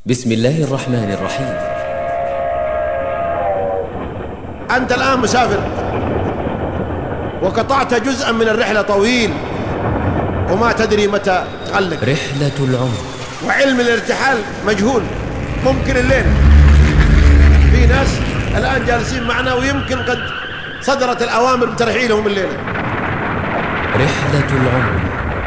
بسم الله الرحمن الرحيم. أنت الآن مسافر وقطعت جزءا من الرحلة طويل وما تدري متى تغلق. رحلة العمر. وعلم الارتحال مجهول، ممكن الليل. في ناس الآن جالسين معنا ويمكن قد صدرت الأوامر بترحيلهم الليلة. رحلة العمر.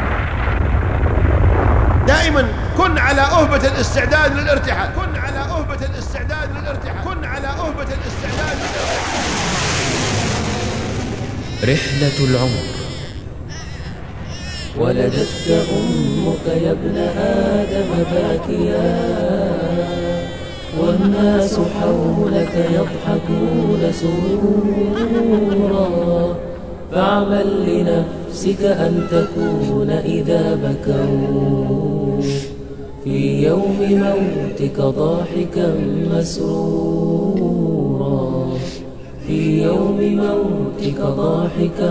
دائما كن على أهبة الاستعداد للارتحال. كن على أهبة الاستعداد للارتحال. كن على أهبة الاستعداد للارتحال. رحلة العمر. ولدتك أمك يا ابن آدم باكيا، والناس حولك يضحكون سرورا، فاعمل لنفسك أن تكون إذا بكوا في يوم موتك ضاحكا مسرورا، في يوم موتك ضاحكا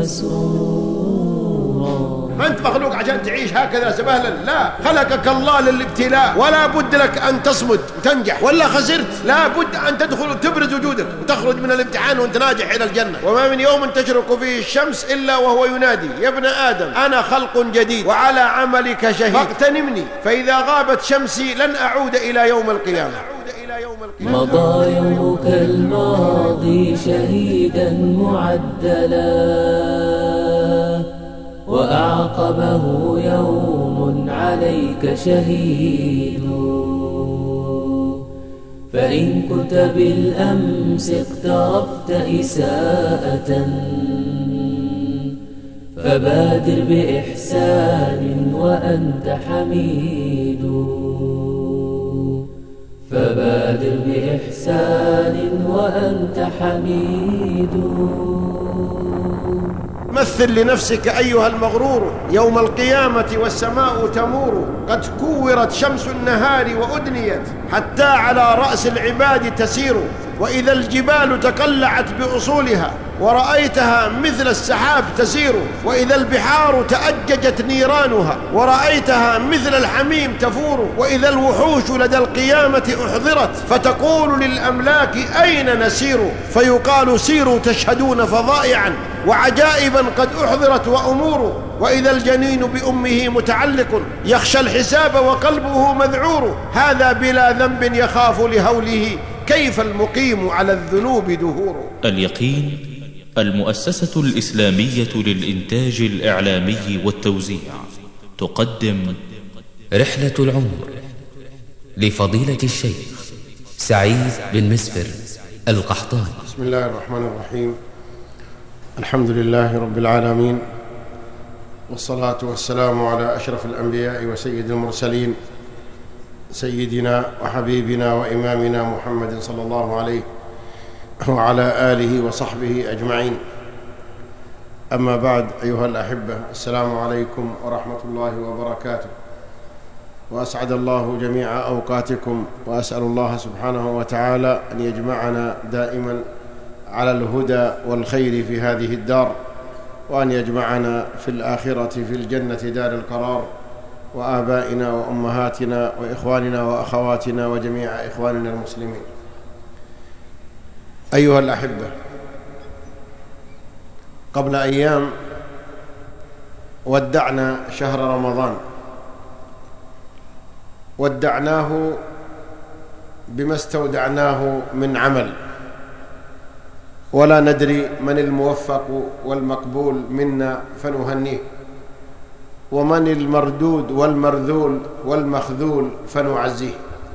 مسرورا. ما أنت مخلوق عشان تعيش هكذا سبهلا، لا، خلقك الله للابتلاء، ولا بد لك أن تصمد وتنجح، ولا خسرت. لا بد أن تدخل وتبرز وجودك وتخرج من الامتحان وأنت ناجح إلى الجنة. وما من يوم تشرق فيه الشمس إلا وهو ينادي: يا ابن آدم أنا خلق جديد وعلى عملك شهيد فاغتنمني، فإذا غابت شمسي لن أعود إلى يوم القيامة. مضى يومك الماضي شهيدا معدلا، وأعقبه يوم عليك شهيد، فإن كنت بالأمس اقترفت إساءة فبادر بإحسان وأنت حميد، فبادر بإحسان وأنت حميد. مثل لنفسك أيها المغرور يوم القيامة والسماء تمور، قد كورت شمس النهار وأدنيت حتى على رأس العباد تسير، وإذا الجبال تقلعت بأصولها ورأيتها مثل السحاب تسير، وإذا البحار تأججت نيرانها ورأيتها مثل الحميم تفور، وإذا الوحوش لدى القيامة أحضرت فتقول للأملاك أين نسير، فيقال سيروا تشهدون فضائعا وعجائبا قد أحضرت وأمور، وإذا الجنين بأمه متعلق يخشى الحساب وقلبه مذعور، هذا بلا ذنب يخاف لهوله كيف المقيم على الذنوب دهور. اليقين، المؤسسة الإسلامية للإنتاج الإعلامي والتوزيع تقدم رحلة العمر لفضيلة الشيخ سعيد بن مسفر القحطاني. بسم الله الرحمن الرحيم. الحمد لله رب العالمين، والصلاة والسلام على أشرف الأنبياء وسيد المرسلين، سيدنا وحبيبنا وإمامنا محمد صلى الله عليه وعلى آله وصحبه أجمعين. أما بعد، أيها الأحبة، السلام عليكم ورحمة الله وبركاته، وأسعد الله جميع أوقاتكم، وأسأل الله سبحانه وتعالى أن يجمعنا دائما على الهدى والخير في هذه الدار، وأن يجمعنا في الآخرة في الجنة دار القرار، وآبائنا وأمهاتنا وإخواننا وأخواتنا وجميع إخواننا المسلمين. أيها الأحبة، قبل أيام ودعنا شهر رمضان، ودعناه بما استودعناه من عمل، ولا ندري من الموفق والمقبول منا فنهنيه، ومن المردود والمرذول والمخذول فنعزيه.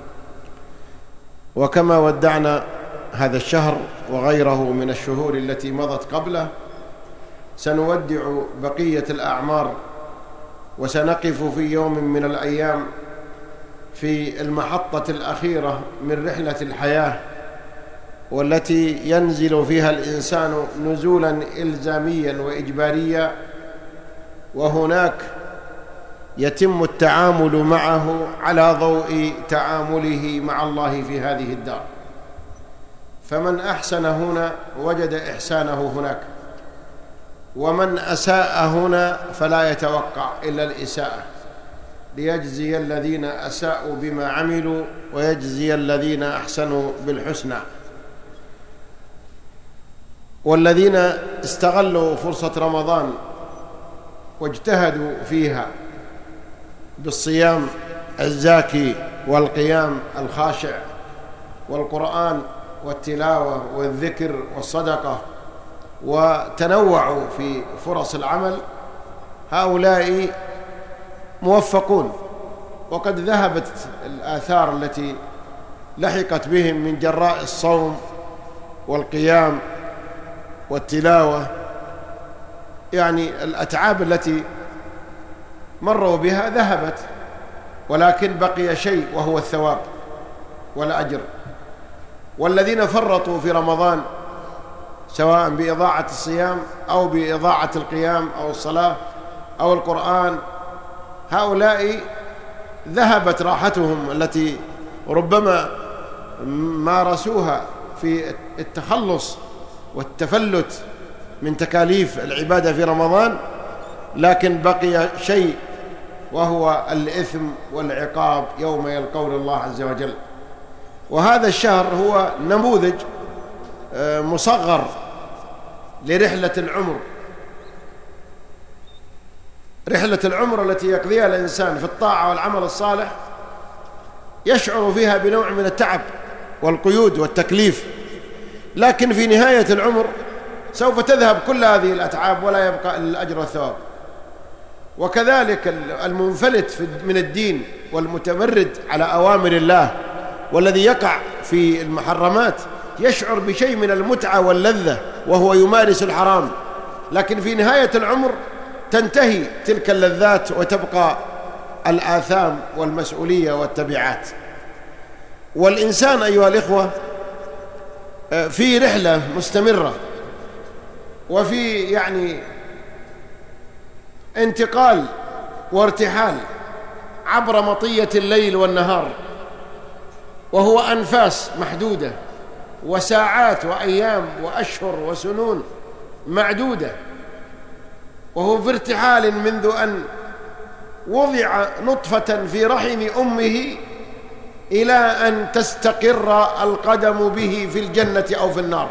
وكما ودعنا هذا الشهر وغيره من الشهور التي مضت قبله، سنودع بقية الأعمار، وسنقف في يوم من الأيام في المحطة الأخيرة من رحلة الحياة، والتي ينزل فيها الإنسان نزولا إلزاميا وإجباريا، وهناك يتم التعامل معه على ضوء تعامله مع الله في هذه الدار. فمن أحسن هنا وجد إحسانه هناك، ومن أساء هنا فلا يتوقع إلا الإساءة. ليجزي الذين أساءوا بما عملوا ويجزي الذين أحسنوا بالحسنى. والذين استغلوا فرصة رمضان واجتهدوا فيها بالصيام الزاكي والقيام الخاشع والقرآن والتلاوة والذكر والصدقة، وتنوعوا في فرص العمل، هؤلاء موفقون. وقد ذهبت الآثار التي لحقت بهم من جراء الصوم والقيام والتلاوة، يعني الأتعاب التي مروا بها ذهبت، ولكن بقي شيء وهو الثواب والأجر. والذين فرطوا في رمضان سواء بإضاعة الصيام أو بإضاعة القيام أو الصلاة أو القرآن، هؤلاء ذهبت راحتهم التي ربما مارسوها في التخلص والتفلت من تكاليف العبادة في رمضان، لكن بقي شيء وهو الإثم والعقاب يوم يلقون الله عز وجل. وهذا الشهر هو نموذج مصغر لرحلة العمر، رحلة العمر التي يقضيها الإنسان في الطاعة والعمل الصالح، يشعر فيها بنوع من التعب والقيود والتكليف، لكن في نهاية العمر سوف تذهب كل هذه الأتعاب ولا يبقى إلا الأجر والثواب. وكذلك المنفلت من الدين والمتمرد على أوامر الله والذي يقع في المحرمات يشعر بشيء من المتعة واللذة وهو يمارس الحرام، لكن في نهاية العمر تنتهي تلك اللذات وتبقى الآثام والمسؤولية والتبعات. والإنسان أيها الإخوة في رحلة مستمرة، وفي يعني انتقال وارتحال عبر مطية الليل والنهار، وهو أنفاس محدودة وساعات وأيام وأشهر وسنون معدودة، وهو في ارتحال منذ أن وضع نطفة في رحم أمه إلى أن تستقر القدم به في الجنة أو في النار.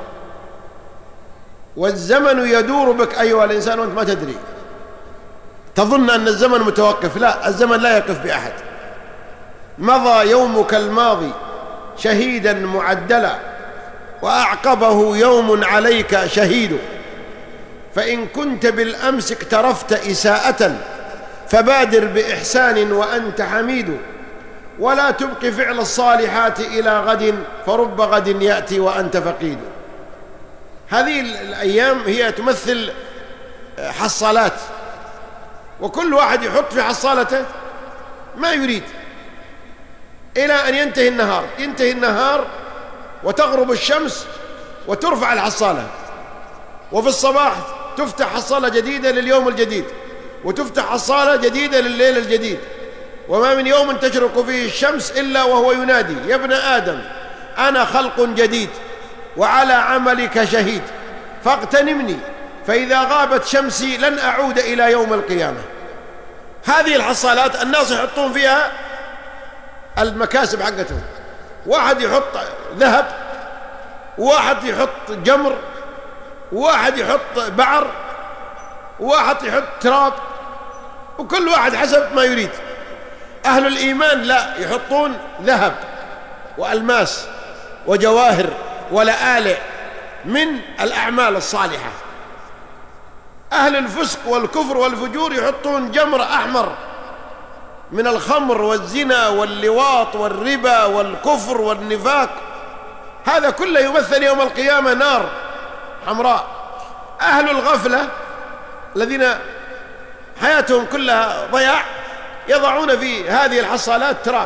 والزمن يدور بك أيها الإنسان وأنت ما تدري، تظن أن الزمن متوقف، لا، الزمن لا يقف بأحد. مضى يومك الماضي شهيدا معدلا، وأعقبه يوم عليك شهيد، فإن كنت بالأمس اقترفت إساءة فبادر بإحسان وأنت حميد، ولا تبق فعل الصالحات إلى غد فرب غد يأتي وأنت فقيد. هذه الأيام هي تمثل حصالات، وكل واحد يحط في حصالته ما يريد إلى أن ينتهي النهار. ينتهي النهار وتغرب الشمس وترفع الحصالة، وفي الصباح تفتح حصالة جديدة لليوم الجديد، وتفتح حصالة جديدة لليل الجديد. وما من يوم تشرق فيه الشمس إلا وهو ينادي: يا ابن آدم أنا خلق جديد وعلى عملك شهيد، فاغتنمني فإذا غابت شمسي لن أعود إلى يوم القيامة. هذه الحصالات الناس يحطون فيها المكاسب حقتهم، واحد يحط ذهب، واحد يحط جمر، واحد يحط بعر، واحد يحط تراب، وكل واحد حسب ما يريد. أهل الإيمان لا، يحطون ذهب وألماس وجواهر ولآلئ من الأعمال الصالحة. أهل الفسق والكفر والفجور يحطون جمر أحمر من الخمر والزنا واللواط والربا والكفر والنفاق، هذا كله يمثل يوم القيامة نار حمراء. أهل الغفلة الذين حياتهم كلها ضياع يضعون في هذه الحصالات تراب،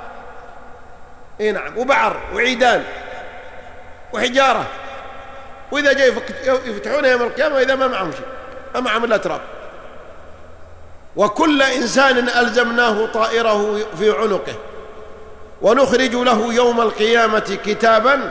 نعم، وبعر وعيدان وحجارة، وإذا جاء يفتحون يوم القيامة وإذا ما معهم شيء، ما معهم إلا تراب. وكل إنسان ألزمناه طائره في عنقه ونخرج له يوم القيامة كتابا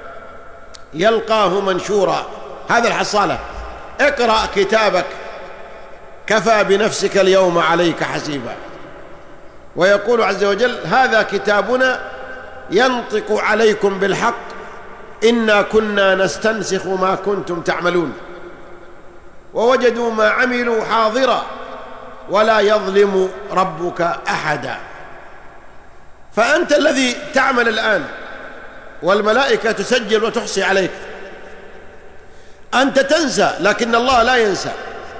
يلقاه منشورا. هذا الحصالة: اقرأ كتابك كفى بنفسك اليوم عليك حسيبا. ويقول عز وجل: هذا كتابنا ينطق عليكم بالحق إنا كنا نستنسخ ما كنتم تعملون ووجدوا ما عملوا حاضرا ولا يظلم ربك أحدا. فأنت الذي تعمل الآن والملائكة تسجل وتحصي عليك. أنت تنسى لكن الله لا ينسى.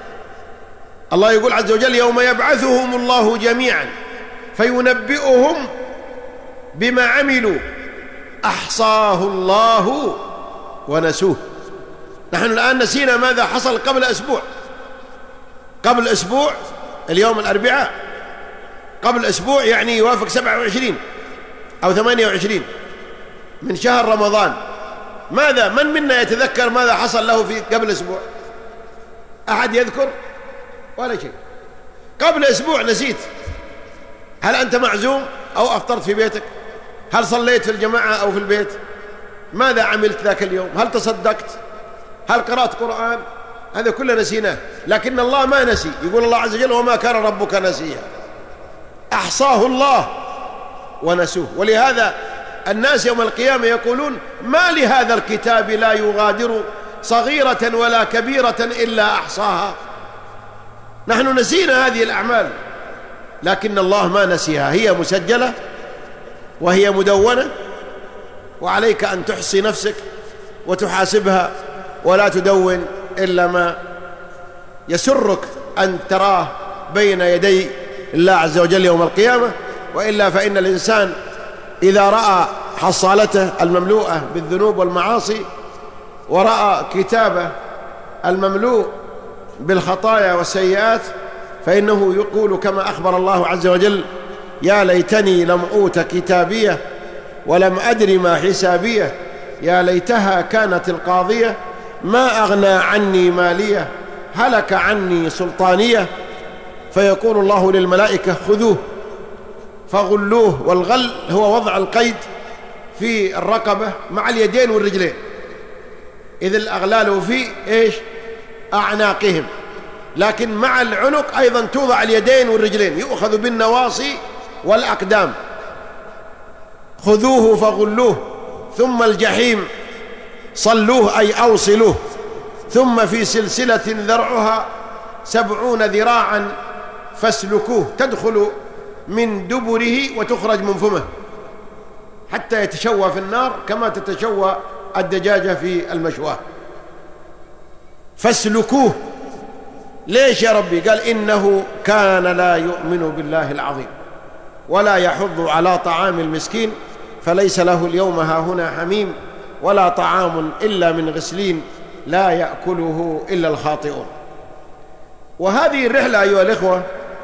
الله يقول عز وجل: يوم يبعثهم الله جميعا فينبئهم بما عملوا أحصاه الله ونسوه. نحن الآن نسينا ماذا حصل قبل أسبوع. قبل أسبوع اليوم الأربعاء، قبل أسبوع يعني يوافق 27 أو 28 من شهر رمضان. ماذا من منا يتذكر ماذا حصل له في قبل أسبوع؟ أحد يذكر؟ ولا شيء. قبل أسبوع نسيت. هل أنت معزوم أو أفطرت في بيتك؟ هل صليت في الجماعة أو في البيت؟ ماذا عملت ذاك اليوم؟ هل تصدقت؟ هل قرأت قرآن؟ هذا كله نسيناه. لكن الله ما نسي. يقول الله عز وجل: وما كان ربك نسيا. أحصاه الله ونسوه. ولهذا الناس يوم القيامة يقولون: ما لهذا الكتاب لا يغادر صغيرة ولا كبيرة إلا أحصاها. نحن نسينا هذه الأعمال لكن الله ما نسيها. هي مسجلة وهي مدونة، وعليك أن تحصي نفسك وتحاسبها ولا تدون إلا ما يسرك أن تراه بين يدي الله عز وجل يوم القيامة. وإلا فإن الإنسان إذا رأى حصالته المملوءة بالذنوب والمعاصي ورأى كتابه المملوء بالخطايا والسيئات فإنه يقول كما أخبر الله عز وجل: يا ليتني لم أوت كتابية ولم أدر ما حسابية يا ليتها كانت القاضية ما أغنى عني مالية هلك عني سلطانية. فيقول الله للملائكة: خذوه فغلوه. والغل هو وضع القيد في الرقبة مع اليدين والرجلين، إذ الأغلال في إيش؟ أعناقهم، لكن مع العنق أيضا توضع اليدين والرجلين، يؤخذ بالنواصي والأقدام. خذوه فغلوه ثم الجحيم صلوه أي أوصلوه ثم في سلسلة ذرعها 70 ذراعا فاسلكوه تدخل من دبره وتخرج من فمه حتى يتشوى في النار كما تتشوى الدجاجة في المشواه. فاسلكوه. ليش يا ربي؟ قال: إنه كان لا يؤمن بالله العظيم ولا يحض على طعام المسكين فليس له اليوم هاهنا حميم ولا طعام إلا من غسلين لا يأكله إلا الخاطئون. وهذه الرحلة أيها الإخوة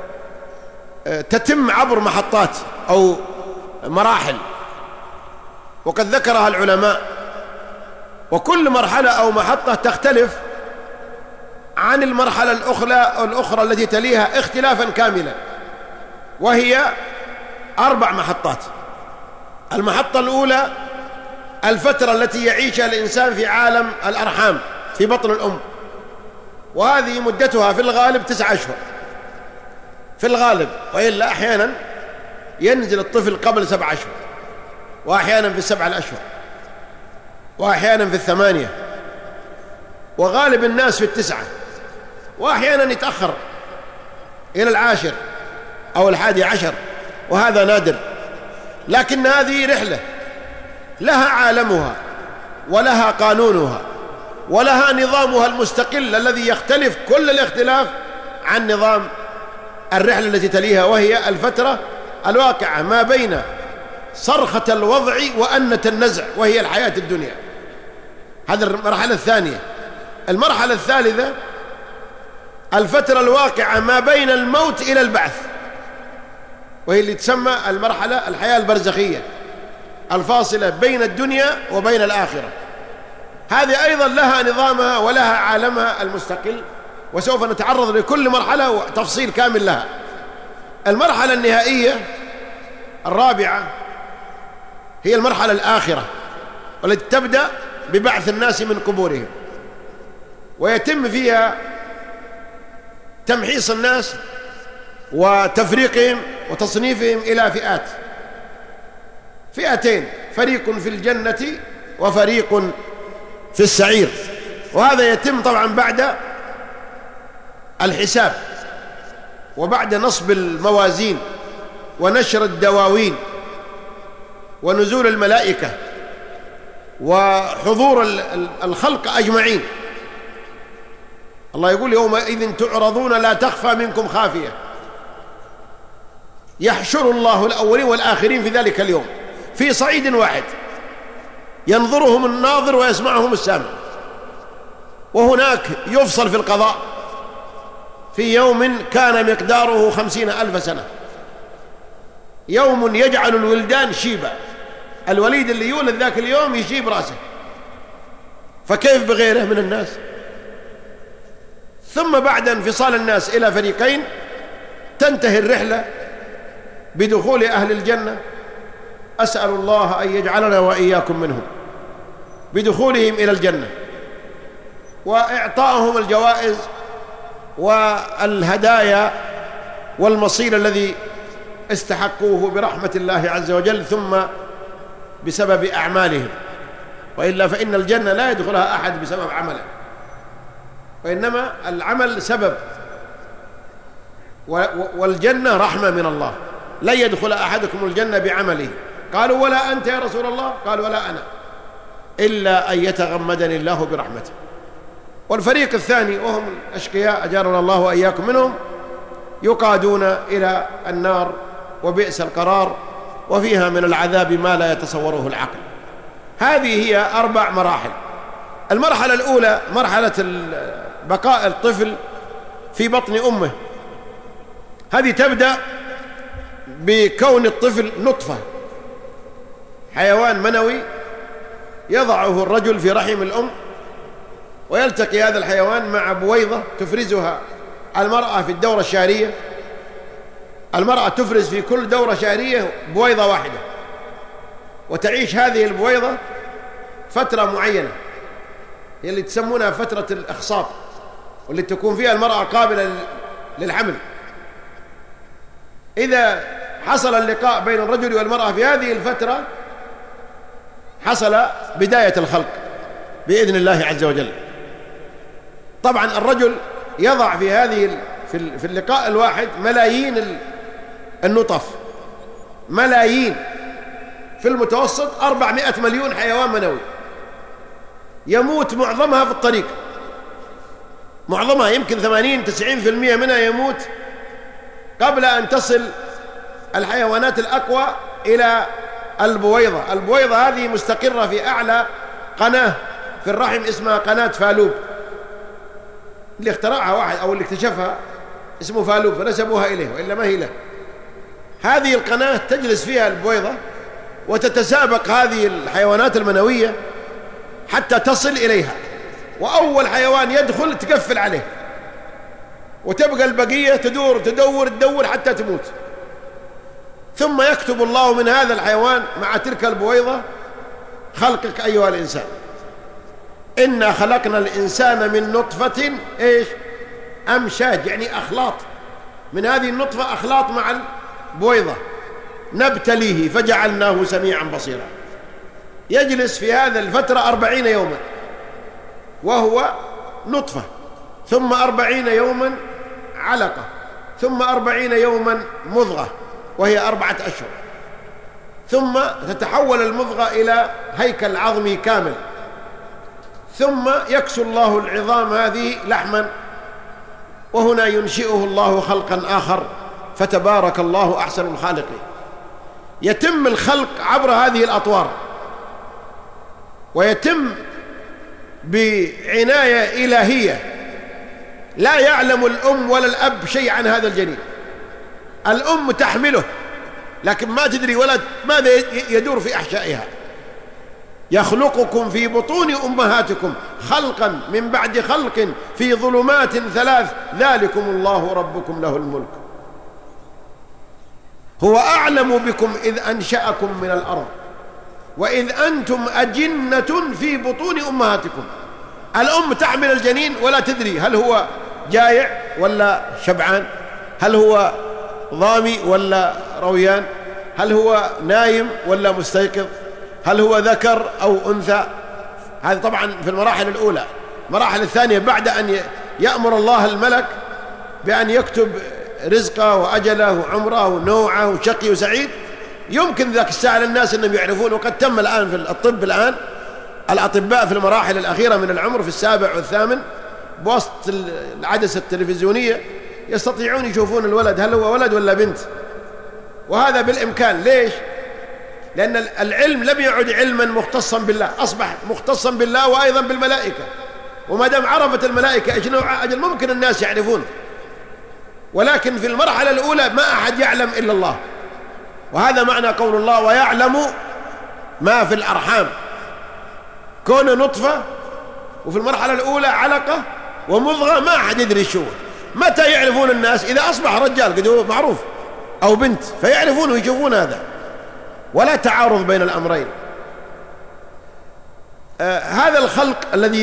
تتم عبر محطات أو مراحل، وقد ذكرها العلماء، وكل مرحلة أو محطة تختلف عن المرحلة الأخرى التي تليها اختلافا كاملا، وهي 4 محطات. المحطة الأولى الفترة التي يعيشها الإنسان في عالم الأرحام في بطن الأم، وهذه مدتها في الغالب 9 أشهر في الغالب، وإلا أحيانا ينزل الطفل قبل 7 أشهر، وأحيانا في 7 الأشهر، وأحيانا في 8، وغالب الناس في 9، وأحيانا يتأخر إلى 10 أو 11، وهذا نادر. لكن هذه رحلة لها عالمها ولها قانونها ولها نظامها المستقل الذي يختلف كل الاختلاف عن نظام الرحلة التي تليها، وهي الفترة الواقعة ما بين صرخة الوضع وأنة النزع، وهي الحياة الدنيا. هذه المرحلة الثانية. المرحلة الثالثة الفترة الواقعة ما بين الموت إلى البعث، وهي اللي تسمى الحياة البرزخية الفاصلة بين الدنيا وبين الآخرة. هذه أيضا لها نظامها ولها عالمها المستقل، وسوف نتعرض لكل مرحلة وتفصيل كامل لها. المرحلة النهائية الرابعة هي المرحلة الآخرة، والتي تبدأ ببعث الناس من قبورهم، ويتم فيها تمحيص الناس وتفريقهم وتصنيفهم إلى فئتين، فريق في الجنة وفريق في السعير. وهذا يتم طبعا بعد الحساب وبعد نصب الموازين ونشر الدواوين ونزول الملائكة وحضور الخلق أجمعين. الله يقول يومئذ تعرضون لا تخفى منكم خافية. يحشر الله الأولين والآخرين في ذلك اليوم في صعيد واحد، ينظرهم الناظر ويسمعهم السامع. وهناك يفصل في القضاء في يوم كان مقداره 50,000 سنة، يوم يجعل الولدان شيبا، الوليد اللي يولد ذاك اليوم يشيب راسه، فكيف بغيره من الناس؟ ثم بعد انفصال الناس إلى فريقين تنتهي الرحلة بدخول أهل الجنة. أسأل الله أن يجعلنا وإياكم منهم، بدخولهم إلى الجنة وإعطائهم الجوائز والهدايا والمصير الذي استحقوه برحمة الله عز وجل ثم بسبب أعمالهم. وإلا فإن الجنة لا يدخلها أحد بسبب عمله، وإنما العمل سبب، والجنة رحمة من الله. لن يدخل أحدكم الجنة بعمله. قالوا ولا أنت يا رسول الله؟ قال ولا أنا، إلا أن يتغمدني الله برحمته. والفريق الثاني وهم الأشقياء أجارنا الله وإياكم منهم، يقادون إلى النار وبئس القرار، وفيها من العذاب ما لا يتصوره العقل. هذه هي 4 مراحل. المرحلة الأولى مرحلة بقاء الطفل في بطن أمه. هذه تبدأ بكون الطفل نطفة، حيوان منوي يضعه الرجل في رحم الأم، ويلتقي هذا الحيوان مع بويضة تفرزها المرأة في الدورة الشهرية. المرأة تفرز في كل دورة شهرية بويضة واحدة، وتعيش هذه البويضة فترة معينة هي اللي تسمونها فترة الإخصاب، واللي تكون فيها المرأة قابلة للحمل. إذا حصل اللقاء بين الرجل والمرأة في هذه الفترة حصل بداية الخلق بإذن الله عز وجل. طبعا الرجل يضع في هذه في اللقاء الواحد ملايين النطف، ملايين، في المتوسط 400 مليون حيوان منوي، يموت معظمها في الطريق، معظمها يمكن 80-90% منها يموت قبل أن تصل الحيوانات الأقوى إلى البويضة. البويضة هذه مستقرة في أعلى قناة في الرحم اسمها قناة فالوب، اللي اخترعها واحد أو اللي اكتشفها اسمه فالوب فنسبوها إليه، وإلا ما هي له. هذه القناة تجلس فيها البويضة وتتسابق هذه الحيوانات المنوية حتى تصل إليها، وأول حيوان يدخل تقفل عليه، وتبقى البقية تدور حتى تموت. ثم يكتب الله من هذا الحيوان مع تلك البويضة خلقك أيها الإنسان. إنا خلقنا الإنسان من نطفة إيش؟ أمشاج، يعني أخلاط، من هذه النطفة أخلاط مع البويضة، نبتليه فجعلناه سميعا بصيرا. يجلس في هذا الفترة 40 يوما وهو نطفة، ثم 40 يوما علقة، ثم 40 يوما مضغة وهي 4 أشهر، ثم تتحول المضغة إلى هيكل عظمي كامل، ثم يكسو الله العظام هذه لحما، وهنا ينشئه الله خلقا آخر، فتبارك الله أحسن الخالقين. يتم الخلق عبر هذه الأطوار، ويتم بعناية إلهية، لا يعلم الأم ولا الأب شيء عن هذا الجنين. الأم تحمله لكن ما تدري ولد ماذا يدور في أحشائها. يخلقكم في بطون أمهاتكم خلقا من بعد خلق في ظلمات 3 ذلكم الله ربكم له الملك. هو أعلم بكم إذ أنشأكم من الأرض وإذ أنتم أجنة في بطون أمهاتكم. الأم تحمل الجنين ولا تدري هل هو جائع ولا شبعان، هل هو ضامي ولا رويان؟ هل هو نايم ولا مستيقظ؟ هل هو ذكر أو أنثى؟ هذا طبعا في المراحل الأولى. المراحل الثانية بعد أن يأمر الله الملك بأن يكتب رزقه وأجله وعمره ونوعه وشقي وسعيد، يمكن ذاك الساعة للناس أنهم يعرفون. وقد تم الآن في الطب الآن الأطباء في المراحل الأخيرة من العمر في السابع والثامن بواسطة العدسة التلفزيونية يستطيعون يشوفون الولد هل هو ولد ولا بنت، وهذا بالإمكان. ليش؟ لأن العلم لم يعد علما مختصا بالله، أصبح مختصا بالله وأيضا بالملائكة. وما دام عرفت الملائكة إيش نوع أجل ممكن الناس يعرفون، ولكن في المرحلة الأولى ما أحد يعلم إلا الله. وهذا معنى قول الله ويعلم ما في الأرحام، كون نطفة وفي المرحلة الأولى علقة ومضغة ما أحد يدري شو. متى يعرفون الناس؟ إذا أصبح رجال قد هو معروف أو بنت فيعرفون ويشوفون هذا، ولا تعارض بين الأمرين. هذا الخلق الذي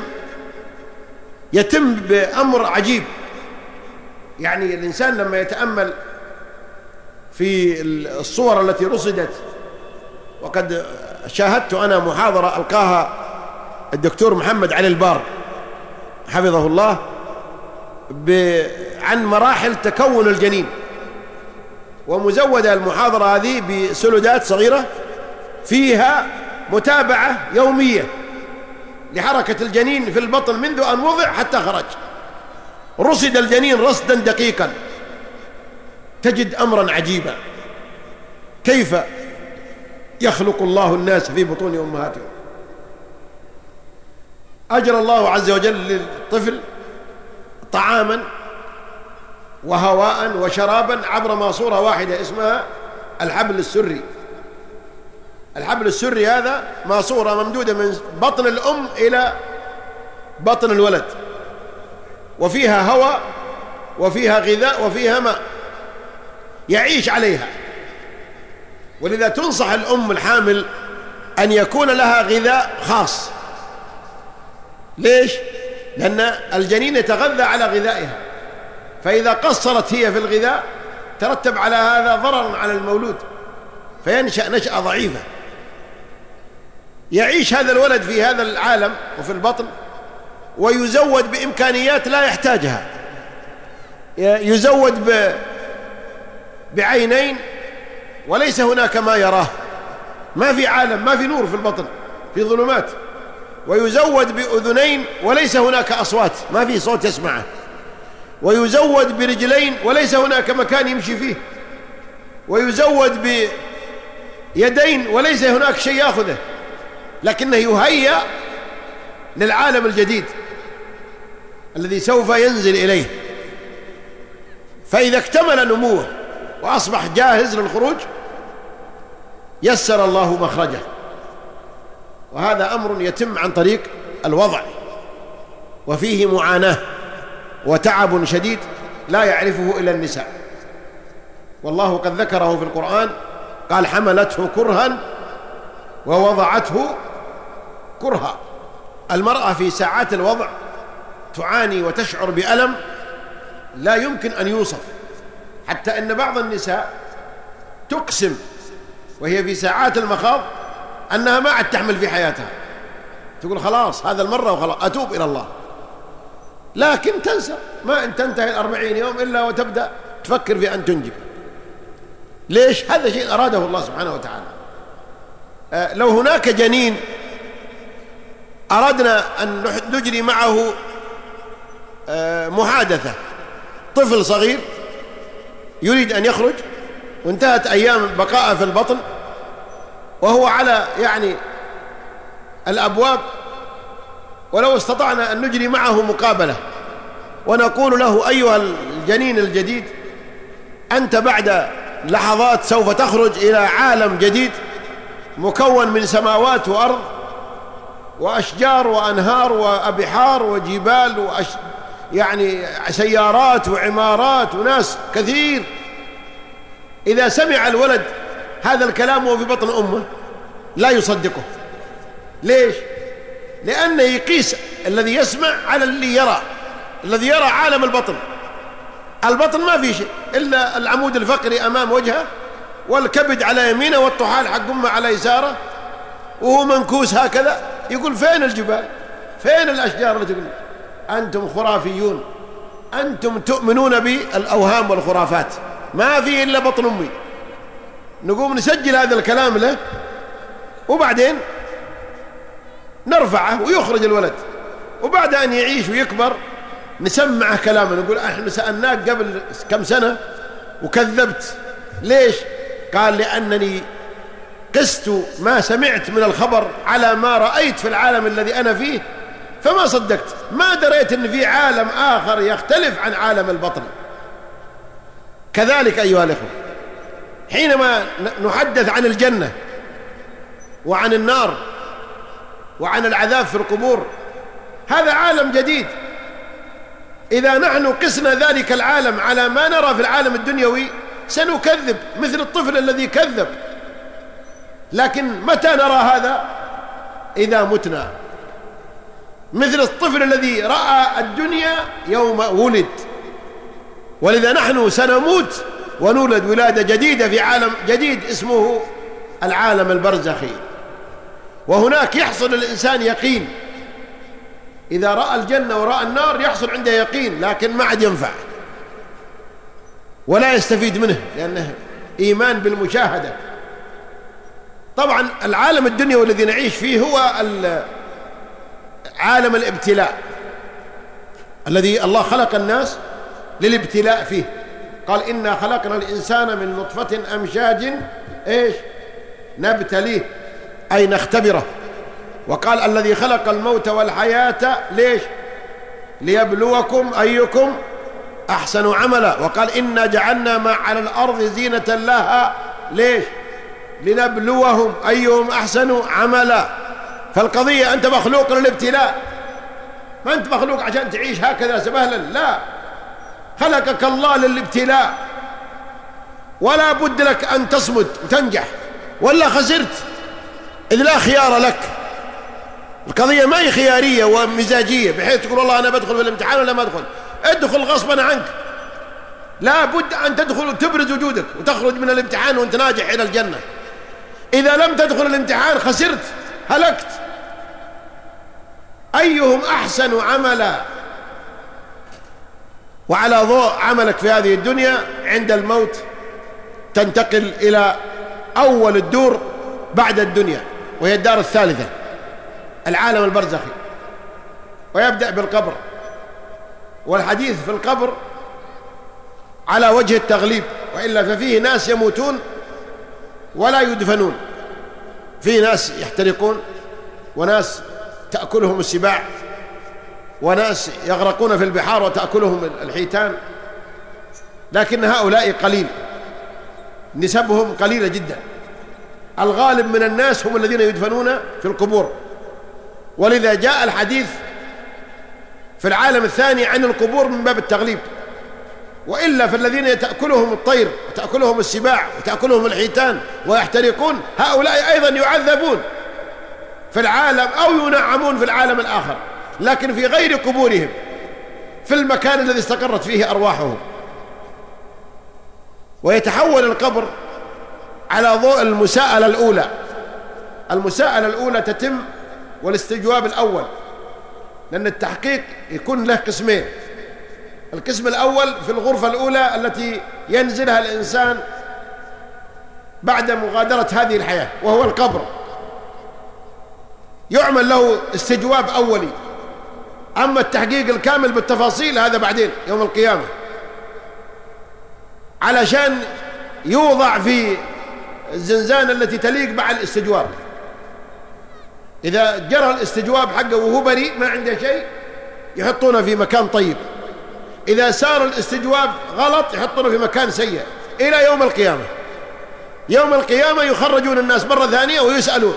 يتم بأمر عجيب. يعني الإنسان لما يتأمل في الصور التي رصدت، وقد شاهدت أنا محاضرة ألقاها الدكتور محمد علي البار حفظه الله عن مراحل تكون الجنين، ومزودة المحاضرة هذه بسلودات صغيرة فيها متابعة يومية لحركة الجنين في البطن منذ أن وضع حتى خرج. رصد الجنين رصدا دقيقا، تجد أمرا عجيبا، كيف يخلق الله الناس في بطون أمهاتهم. أجرى الله عز وجل للطفل طعاما وهواء وشرابا عبر ماسورة واحدة اسمها الحبل السري. الحبل السري هذا ماسورة ممدودة من بطن الأم إلى بطن الولد، وفيها هواء وفيها غذاء وفيها ماء يعيش عليها. ولذا تنصح الأم الحامل أن يكون لها غذاء خاص. ليش؟ لأن الجنين يتغذى على غذائها، فإذا قصرت هي في الغذاء ترتب على هذا ضرر على المولود، فينشأ نشأة ضعيفة. يعيش هذا الولد في هذا العالم وفي البطن، ويزود بإمكانيات لا يحتاجها. يزود بعينين وليس هناك ما يراه، ما في عالم، ما في نور في البطن، في ظلمات. ويزود بأذنين وليس هناك أصوات، ما في صوت يسمعه. ويزود برجلين وليس هناك مكان يمشي فيه. ويزود بيدين وليس هناك شيء يأخذه، لكنه يهيأ للعالم الجديد الذي سوف ينزل إليه. فإذا اكتمل نموه وأصبح جاهز للخروج يسر الله مخرجه. وهذا أمر يتم عن طريق الوضع، وفيه معاناة وتعب شديد لا يعرفه إلا النساء. والله قد ذكره في القرآن، قال حملته كرها ووضعته كرها. المرأة في ساعات الوضع تعاني وتشعر بألم لا يمكن أن يوصف، حتى أن بعض النساء تقسم وهي في ساعات المخاض أنها ما عاد تحمل في حياتها، تقول خلاص هذا المرة وخلاص أتوب إلى الله. لكن تنسى ما أن تنتهي 40 يوم إلا وتبدأ تفكر في أن تنجب. ليش؟ هذا شيء أراده الله سبحانه وتعالى. لو هناك جنين أردنا أن نجري معه محادثة، طفل صغير يريد أن يخرج وانتهت أيام بقاءه في البطن وهو على الأبواب، ولو استطعنا أن نجري معه مقابلة ونقول له أيها الجنين الجديد أنت بعد لحظات سوف تخرج إلى عالم جديد مكون من سماوات وأرض وأشجار وأنهار وأبحار وجبال سيارات وعمارات وناس كثير. إذا سمع الولد هذا الكلام وهو في بطن أمه لا يصدقه. ليش؟ لأنه يقيس الذي يسمع على الذي يرى عالم البطن. البطن ما في شيء إلا العمود الفقري أمام وجهه، والكبد على يمينه، والطحال حق أمه على يساره، وهو منكوس هكذا. يقول فين الجبال؟ فين الأشجار اللي تقول؟ أنتم خرافيون، أنتم تؤمنون بالأوهام والخرافات، ما في إلا بطن أمي. نقوم نسجل هذا الكلام له، وبعدين نرفعه ويخرج الولد، وبعد أن يعيش ويكبر نسمعه كلامه، نقول احنا سألناك قبل كم سنة وكذبت، ليش؟ قال لأنني قست ما سمعت من الخبر على ما رأيت في العالم الذي أنا فيه، فما صدقت، ما دريت أن في عالم آخر يختلف عن عالم البطن. كذلك أيها الأخوة، حينما نحدث عن الجنة وعن النار وعن العذاب في القبور، هذا عالم جديد. إذا نحن قسنا ذلك العالم على ما نرى في العالم الدنيوي سنكذب مثل الطفل الذي كذب. لكن متى نرى هذا؟ إذا متنا، مثل الطفل الذي رأى الدنيا يوم ولد. ولذا نحن سنموت ونولد ولادة جديدة في عالم جديد اسمه العالم البرزخي، وهناك يحصل الإنسان يقين. إذا رأى الجنة ورأى النار يحصل عنده يقين، لكن ما عاد ينفع ولا يستفيد منه، لأنه إيمان بالمشاهدة. طبعا العالم الدنيوي الذي نعيش فيه هو عالم الابتلاء الذي الله خلق الناس للابتلاء فيه. قال إنا خلقنا الإنسان من نطفة أمشاج إيش نبتليه، أي نختبره. وقال الذي خلق الموت والحياة ليش؟ ليبلوكم أيكم أحسن عملا. وقال إنا جعلنا ما على الأرض زينة لها ليش؟ لنبلوهم أيهم أحسن عملا. فالقضية أنت مخلوق للابتلاء، ما أنت مخلوق عشان تعيش هكذا سبهلا، لا، خلقك الله للابتلاء، ولا بد لك أن تصمد وتنجح ولا خسرت، إذ لا خيار لك. القضية ما هي خيارية ومزاجية بحيث تقول والله أنا بدخل في الامتحان ولا ما أدخل. ادخل غصبا عنك، لا بد أن تدخل وتبرز وجودك وتخرج من الامتحان وانت ناجح إلى الجنة. إذا لم تدخل الامتحان خسرت، هلكت. أيهم أحسن عملا، وعلى ضوء عملك في هذه الدنيا عند الموت تنتقل إلى أول الدور بعد الدنيا، وهي الدار الثالثة، العالم البرزخي، ويبدأ بالقبر. والحديث في القبر على وجه التغليب، وإلا ففيه ناس يموتون ولا يدفنون، فيه ناس يحترقون، وناس تأكلهم السباع، وناس يغرقون في البحار وتأكلهم الحيتان. لكن هؤلاء قليل، نسبهم قليلة جدا. الغالب من الناس هم الذين يدفنون في القبور. ولذا جاء الحديث في العالم الثاني عن القبور من باب التغليب، وإلا فالذين تأكلهم الطير وتأكلهم السباع وتأكلهم الحيتان ويحترقون، هؤلاء أيضا يعذبون في العالم أو ينعمون في العالم الآخر، لكن في غير قبورهم، في المكان الذي استقرت فيه أرواحهم. ويتحول القبر على ضوء المساءلة الأولى. المساءلة الأولى تتم والاستجواب الأول، لأن التحقيق يكون له قسمين. القسم الأول في الغرفة الأولى التي ينزلها الإنسان بعد مغادرة هذه الحياة، وهو القبر، يعمل له استجواب أولي. أما التحقيق الكامل بالتفاصيل هذا بعدين يوم القيامة، علشان يوضع في الزنزانة التي تليق مع الاستجواب. إذا جرى الاستجواب حقه وهو بريء ما عنده شيء يحطونه في مكان طيب، إذا سار الاستجواب غلط يحطونه في مكان سيء إلى يوم القيامة. يوم القيامة يخرجون الناس مرة ثانية ويسألون،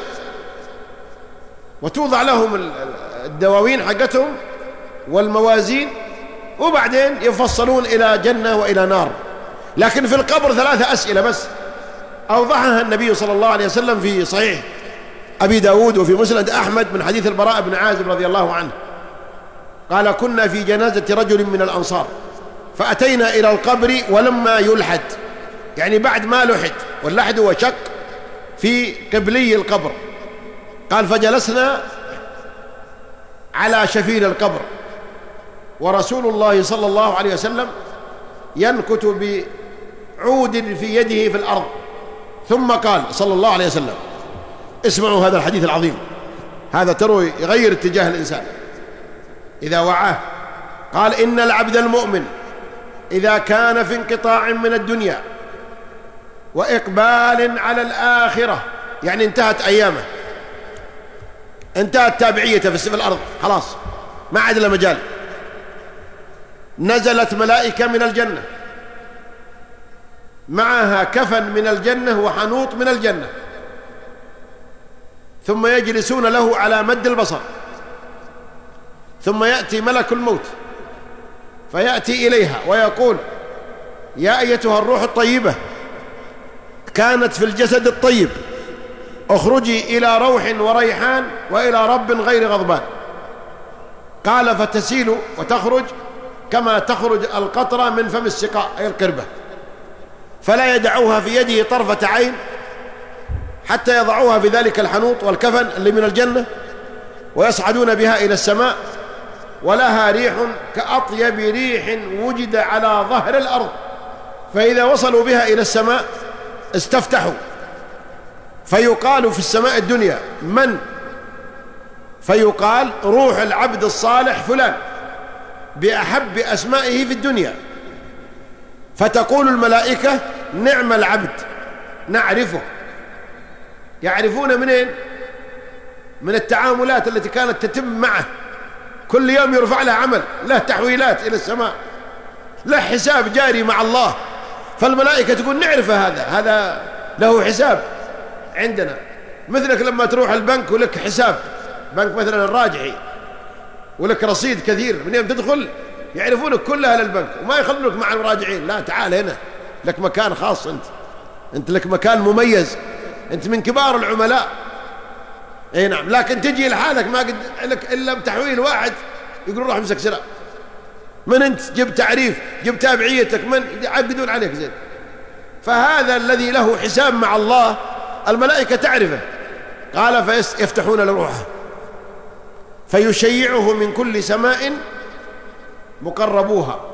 وتوضع لهم الدواوين حقتهم والموازين، وبعدين يفصلون إلى جنة وإلى نار. لكن في القبر 3 أسئلة بس أوضحها النبي صلى الله عليه وسلم في صحيح أبي داود وفي مسند أحمد من حديث البراء بن عازب رضي الله عنه قال: كنا في جنازة رجل من الأنصار فأتينا إلى القبر ولما يلحد، يعني بعد ما لحد، واللحد هو شق في قبلي القبر. قال فجلسنا على شفير القبر ورسول الله صلى الله عليه وسلم ينكت بعود في يده في الأرض، ثم قال صلى الله عليه وسلم، اسمعوا هذا الحديث العظيم، هذا ترى يغير اتجاه الإنسان إذا وعاه. قال إن العبد المؤمن إذا كان في انقطاع من الدنيا وإقبال على الآخرة، يعني انتهت أيامه، انتهت تابعيته في الأرض، خلاص ما عاد له مجال، نزلت ملائكة من الجنة معها كفن من الجنة وحنوط من الجنة، ثم يجلسون له على مد البصر، ثم يأتي ملك الموت فيأتي إليها ويقول يا أيتها الروح الطيبة كانت في الجسد الطيب اخرجي إلى روح وريحان وإلى رب غير غضبان. قال فتسيل وتخرج كما تخرج القطرة من فم السقاء أي القربة، فلا يدعوها في يده طرفة عين حتى يضعوها في ذلك الحنوط والكفن اللي من الجنة، ويصعدون بها إلى السماء، ولها ريح كأطيب ريح وجد على ظهر الأرض، فإذا وصلوا بها إلى السماء استفتحوا، فيقال في السماء الدنيا من؟ فيقال روح العبد الصالح فلان بأحب أسمائه في الدنيا، فتقول الملائكة نعم العبد نعرفه. يعرفون منين؟ من التعاملات التي كانت تتم معه، كل يوم يرفع له عمل، له تحويلات إلى السماء، له حساب جاري مع الله، فالملائكة تقول نعرف هذا له حساب عندنا، مثلك لما تروح البنك ولك حساب بنك مثلا الراجحي ولك رصيد كثير، من يوم تدخل يعرفونك كلها للبنك وما يخلونك مع المراجعين، لا تعال هنا لك مكان خاص، انت لك مكان مميز، انت من كبار العملاء. اي نعم، لكن تجي لحالك ما قد لك الا بتحويل واحد يقولون روح امسك سرقة، من انت؟ جبت تعريف، جبت تابعيتك، من يعقدون عليك زين. فهذا الذي له حساب مع الله الملائكة تعرفه. قال فيفتحون لروحه فيشيعه من كل سماء مقربوها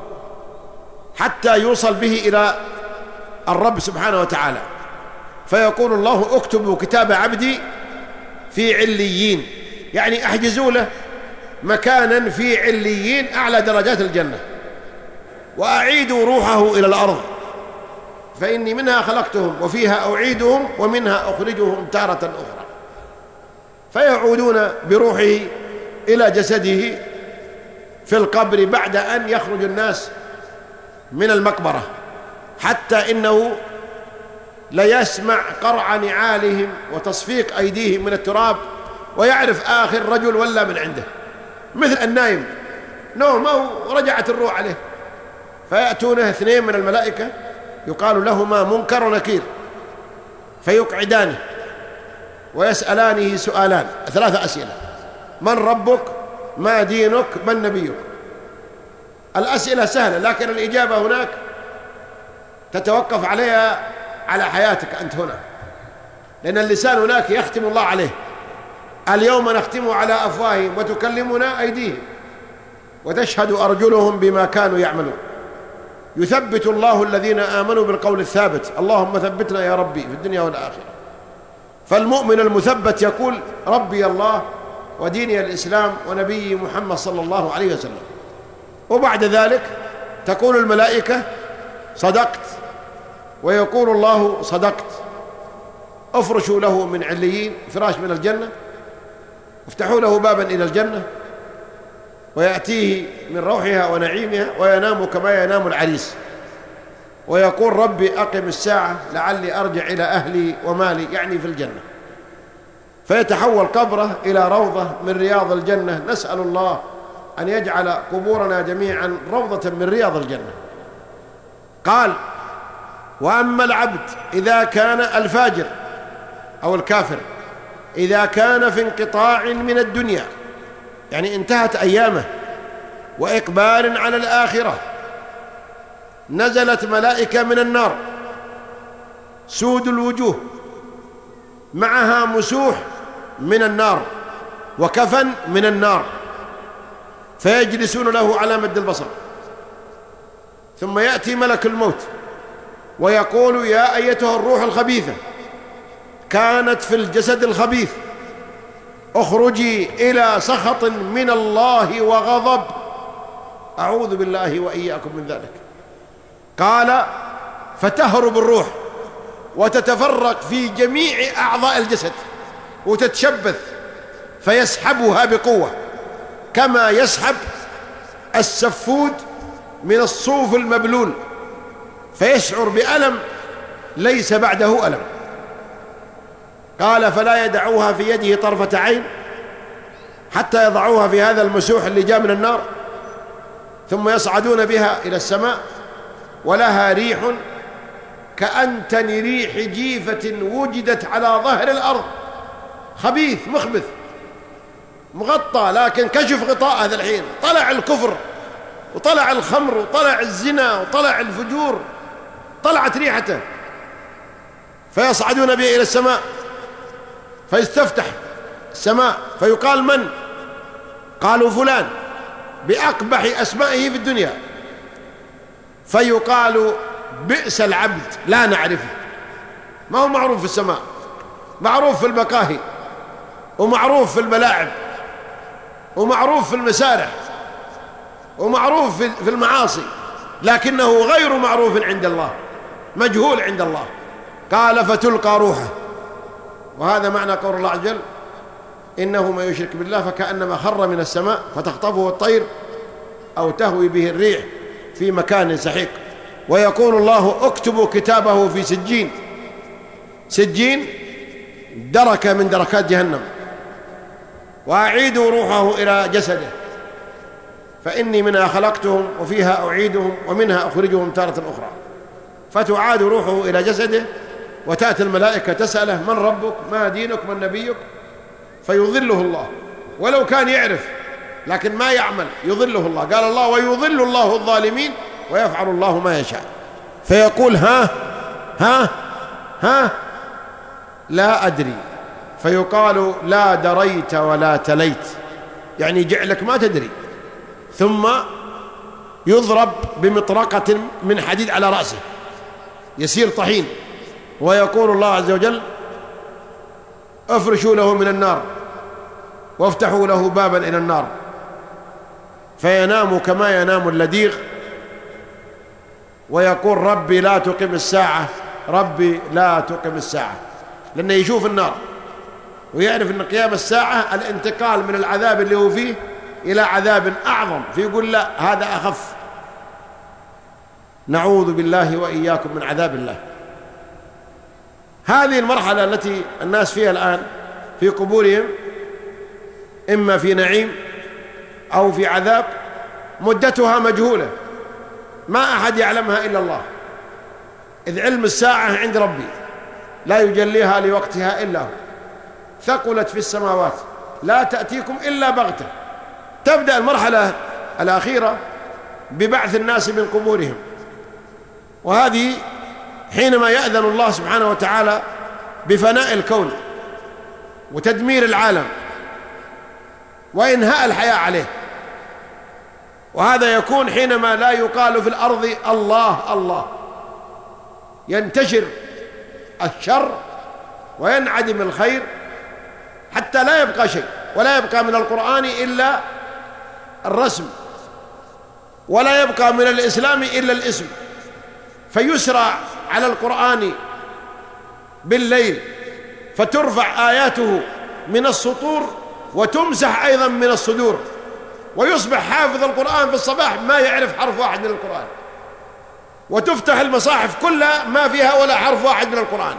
حتى يوصل به إلى الرب سبحانه وتعالى، فيقول الله اكتبوا كتاب عبدي في عليين، يعني احجزوا له مكانا في عليين أعلى درجات الجنة، وأعيدوا روحه إلى الأرض فإني منها خلقتهم وفيها أعيدهم ومنها أخرجهم تارة أخرى. فيعودون بروحه إلى جسده في القبر بعد أن يخرج الناس من المقبرة، حتى إنه ليسمع قرع نعالهم وتصفيق أيديهم من التراب، ويعرف آخر رجل ولا من عنده، مثل النايم نومه ورجعت الروح عليه. فيأتونه اثنين من الملائكة يقال لهما منكر ونكير، فيقعدانه ويسألانه سؤالان، 3 أسئلة: من ربك؟ ما دينك؟ من نبيك؟ الأسئلة سهلة، لكن الإجابة هناك تتوقف عليها على حياتك أنت هنا، لأن اللسان هناك يختم الله عليه: اليوم نختم على أفواههم وتكلمنا أيديهم وتشهد أرجلهم بما كانوا يعملون. يثبت الله الذين آمنوا بالقول الثابت، اللهم ثبتنا يا ربي في الدنيا والآخرة. فالمؤمن المثبت يقول ربي الله وديني الإسلام ونبي محمد صلى الله عليه وسلم. وبعد ذلك تقول الملائكة صدقت، ويقول الله صدقت، افرشوا له من عليين فراش من الجنة، افتحوا له بابا إلى الجنة، ويأتيه من روحها ونعيمها وينام كما ينام العريس، ويقول ربي أقم الساعة لعلي أرجع إلى أهلي ومالي، يعني في الجنة. فيتحول قبره إلى روضة من رياض الجنة، نسأل الله أن يجعل قبورنا جميعا روضة من رياض الجنة. قال: وأما العبد إذا كان الفاجر أو الكافر إذا كان في انقطاع من الدنيا، يعني انتهت أيامه، وإقبال على الآخرة، نزلت ملائكة من النار سود الوجوه، معها مسوح من النار وكفن من النار، فيجلسون له على مد البصر. ثم يأتي ملك الموت ويقول: يا أيتها الروح الخبيثة كانت في الجسد الخبيث، اخرجي إلى سخط من الله وغضب. أعوذ بالله وإياكم من ذلك. قال: فتهرب الروح وتتفرق في جميع أعضاء الجسد وتتشبث، فيسحبها بقوة كما يسحب السفود من الصوف المبلول، فيشعر بألم ليس بعده ألم. قال: فلا يدعوها في يده طرفة عين حتى يضعوها في هذا المسوح اللي جاء من النار، ثم يصعدون بها إلى السماء، ولها ريح كأنتن ريح جيفة وجدت على ظهر الأرض، خبيث مخبث مغطى، لكن كشف غطاء هذا الحين، طلع الكفر وطلع الخمر وطلع الزنا وطلع الفجور، طلعت ريحته. فيصعدون به إلى السماء، فيستفتح السماء فيقال: من؟ قالوا: فلان، بأقبح أسمائه في الدنيا. فيقال: بئس العبد، لا نعرفه، ما هو معروف في السماء، معروف في المقاهي ومعروف في الملاعب ومعروف في المسارح ومعروف في المعاصي، لكنه غير معروف عند الله، مجهول عند الله. قال: فتلقى روحه. وهذا معنى قول الله عز وجل: إنه من يشرك بالله فكأنما خر من السماء فتخطفه الطير أو تهوي به الريح في مكان سحيق. ويقول الله: اكتبوا كتابه في سجين. سجين دركة من دركات جهنم. وأعيدوا روحه إلى جسده فإني منها خلقتهم وفيها أعيدهم ومنها أخرجهم تارة أخرى. فتعاد روحه إلى جسده، وتأتي الملائكة تسأله: من ربك؟ ما دينك؟ من نبيك؟ فيضله الله، ولو كان يعرف لكن ما يعمل، يضله الله. قال الله: ويضل الله الظالمين ويفعل الله ما يشاء. فيقول: ها لا أدري. فيقال: لا دريت ولا تليت، يعني جعلك ما تدري. ثم يضرب بمطرقة من حديد على رأسه يسير طحين، ويقول الله عز وجل: افرشوا له من النار وافتحوا له بابا إلى النار، فينام كما ينام اللديغ، ويقول: ربي لا تقم الساعة، ربي لا تقم الساعة، لأنه يشوف النار ويعرف أن قيام الساعة الانتقال من العذاب اللي هو فيه إلى عذاب أعظم، فيقول: لا، هذا أخف. نعوذ بالله وإياكم من عذاب الله. هذه المرحلة التي الناس فيها الآن في قبورهم، إما في نعيم أو في عذاب، مدتها مجهولة، ما أحد يعلمها إلا الله، إذ علم الساعة عند ربي لا يجليها لوقتها إلا هو. ثقلت في السماوات لا تأتيكم إلا بغتة. تبدأ المرحلة الأخيرة ببعث الناس من قبورهم، وهذه حينما يأذن الله سبحانه وتعالى بفناء الكون وتدمير العالم وإنهاء الحياة عليه. وهذا يكون حينما لا يقال في الأرض الله الله، ينتشر الشر وينعدم الخير حتى لا يبقى شيء، ولا يبقى من القرآن إلا الرسم، ولا يبقى من الإسلام إلا الاسم، فيسرع على القرآن بالليل فترفع آياته من السطور وتمسح أيضا من الصدور، ويصبح حافظ القرآن في الصباح ما يعرف حرف واحد من القرآن، وتفتح المصاحف كلها ما فيها ولا حرف واحد من القرآن،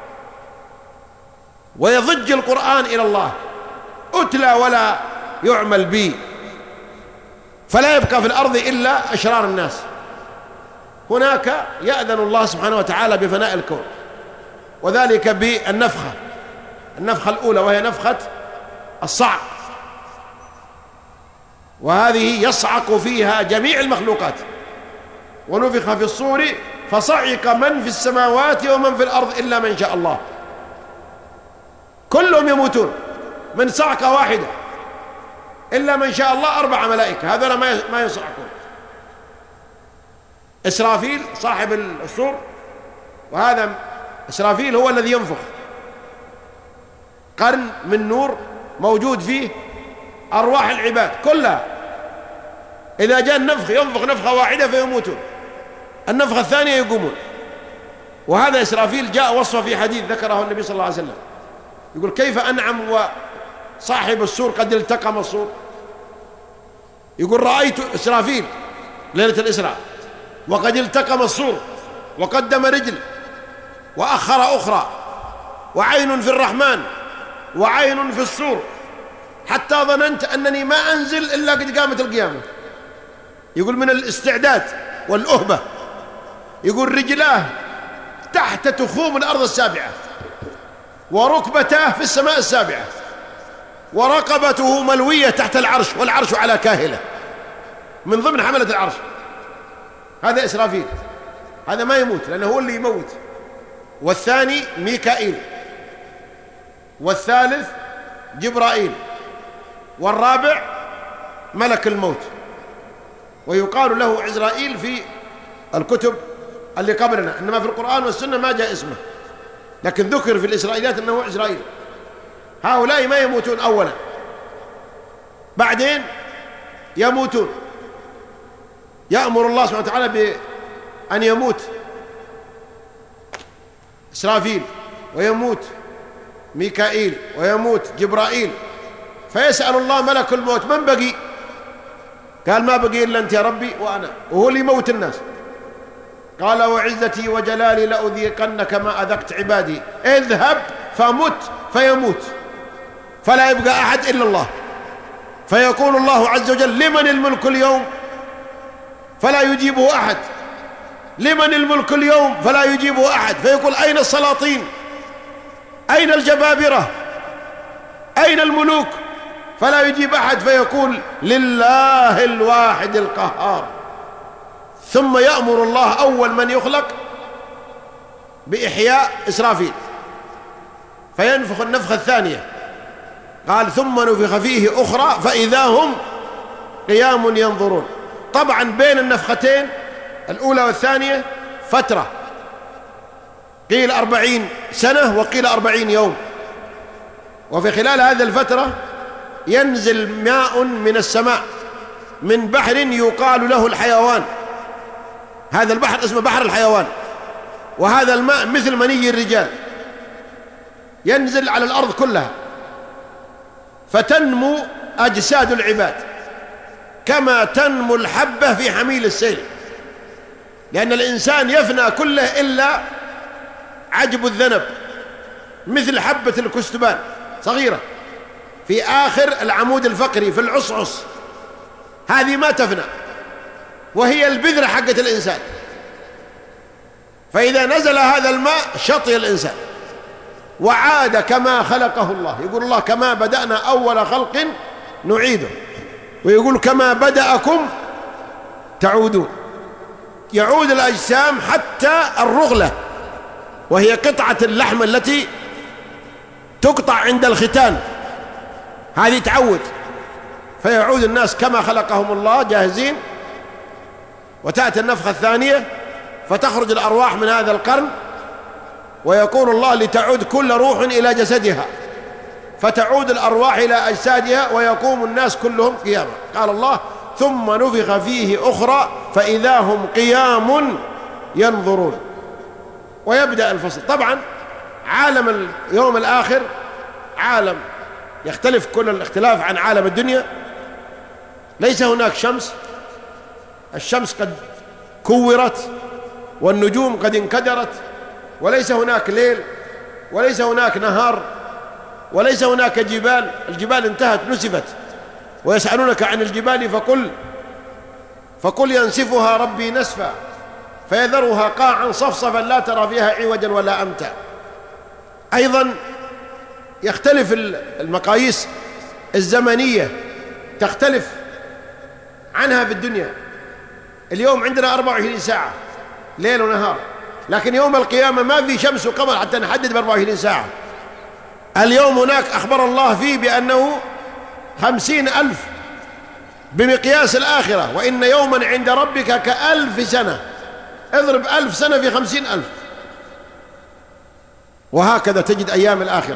ويضج القرآن إلى الله أتلى ولا يعمل به، فلا يبقى في الأرض إلا أشرار الناس. هناك يأذن الله سبحانه وتعالى بفناء الكون، وذلك بالنفخة، النفخة الأولى وهي نفخة الصعق، وهذه يصعق فيها جميع المخلوقات، ونفخ في الصور فصعق من في السماوات ومن في الأرض إلا من شاء الله. كلهم يموتون من صعقة واحدة إلا من شاء الله 4 ملائكة، هذول ما يصعقون. إسرافيل صاحب الصور، وهذا إسرافيل هو الذي ينفخ، قرن من نور موجود فيه أرواح العباد كلها. إذا جاء النفخ ينفخ نفخة واحدة فيموتون، النفخة الثانية يقومون. وهذا إسرافيل جاء وصفه في حديث ذكره النبي صلى الله عليه وسلم، يقول: كيف أنعم وصاحب الصور قد التقم الصور. يقول: رأيت إسرافيل ليلة الإسراء وقد التقم الصور وقدم رجل وأخر أخرى، وعين في الرحمن وعين في الصور، حتى ظننت أنني ما أنزل إلا قد قامت القيامة. يقول: من الاستعداد والأهبة. يقول: رجلاه تحت تخوم الأرض السابعة، وركبتاه في السماء السابعة، ورقبته ملوية تحت العرش، والعرش على كاهلة، من ضمن حملة العرش. هذا إسرافيل، هذا ما يموت لأنه هو اللي يموت. والثاني ميكائيل، والثالث جبرائيل، والرابع ملك الموت، ويقال له عزرائيل في الكتب اللي قبلنا، إنما في القرآن والسنة ما جاء اسمه، لكن ذكر في الإسرائيليات أنه عزرائيل. هؤلاء ما يموتون أولا، بعدين يموتون. يأمر الله سبحانه وتعالى بأن يموت إسرافيل، ويموت ميكائيل، ويموت جبرائيل، فيسأل الله ملك الموت: من بقي؟ قال: ما بقي إلا أنت يا ربي وأنا، وهو اللي يموت الناس. قال: وعزتي وجلالي لأذيقنك ما أذقت عبادي، اذهب فمت. فيموت، فلا يبقى أحد إلا الله. فيقول الله عز وجل: لمن الملك اليوم؟ فلا يجيبه أحد. لمن الملك اليوم؟ فلا يجيبه أحد. فيقول: أين السلاطين؟ أين الجبابرة؟ أين الملوك؟ فلا يجيب أحد. فيقول: لله الواحد القهار. ثم يأمر الله أول من يخلق بإحياء إسرافيل، فينفخ النفخة الثانية. قال: ثم نفخ فيه أخرى فإذا هم قيام ينظرون. طبعا بين النفختين الأولى والثانية فترة، قيل 40 سنة وقيل 40 يوم. وفي خلال هذه الفترة ينزل ماء من السماء من بحر يقال له الحيوان. هذا البحر اسمه بحر الحيوان، وهذا الماء مثل مني الرجال، ينزل على الأرض كلها، فتنمو أجساد العباد كما تنمو الحبة في حميل السيل، لأن الإنسان يفنى كله إلا عجب الذنب، مثل حبة الكستبان صغيرة في آخر العمود الفقري في العصعص، هذه ما تفنى، وهي البذرة حقة الإنسان. فإذا نزل هذا الماء شطي الإنسان وعاد كما خلقه الله. يقول الله: كما بدأنا أول خلق نعيده، ويقول: كما بدأكم تعودون. يعود الأجسام حتى الرغلة، وهي قطعة اللحم التي تقطع عند الختان، هذه تعود، فيعود الناس كما خلقهم الله جاهزين. وتأتي النفخة الثانية فتخرج الأرواح من هذا القرن، ويقول الله: لتعود كل روح إلى جسدها، فتعود الأرواح إلى أجسادها ويقوم الناس كلهم قياما. قال الله: ثم نفخ فيه أخرى فإذا هم قيام ينظرون. ويبدأ الفصل. طبعا عالم اليوم الآخر عالم يختلف كل الاختلاف عن عالم الدنيا. ليس هناك شمس، الشمس قد كورت والنجوم قد انكدرت، وليس هناك ليل وليس هناك نهار وليس هناك جبال، الجبال انتهت نسفت. ويسألونك عن الجبال فقل ينسفها ربي نسفا فيذرها قاعا صفصفا لا ترى فيها عوجا ولا أمتا. أيضا يختلف المقاييس الزمنية، تختلف عنها في الدنيا. اليوم عندنا 24 ساعة ليل ونهار، لكن يوم القيامة ما في شمس وقمر حتى نحدد ب24 ساعة. اليوم هناك أخبر الله فيه بأنه 50,000 بمقياس الآخرة، وإن يوما عند ربك ك1000 سنة. اضرب 1000 سنة في 50,000، وهكذا تجد أيام الآخرة.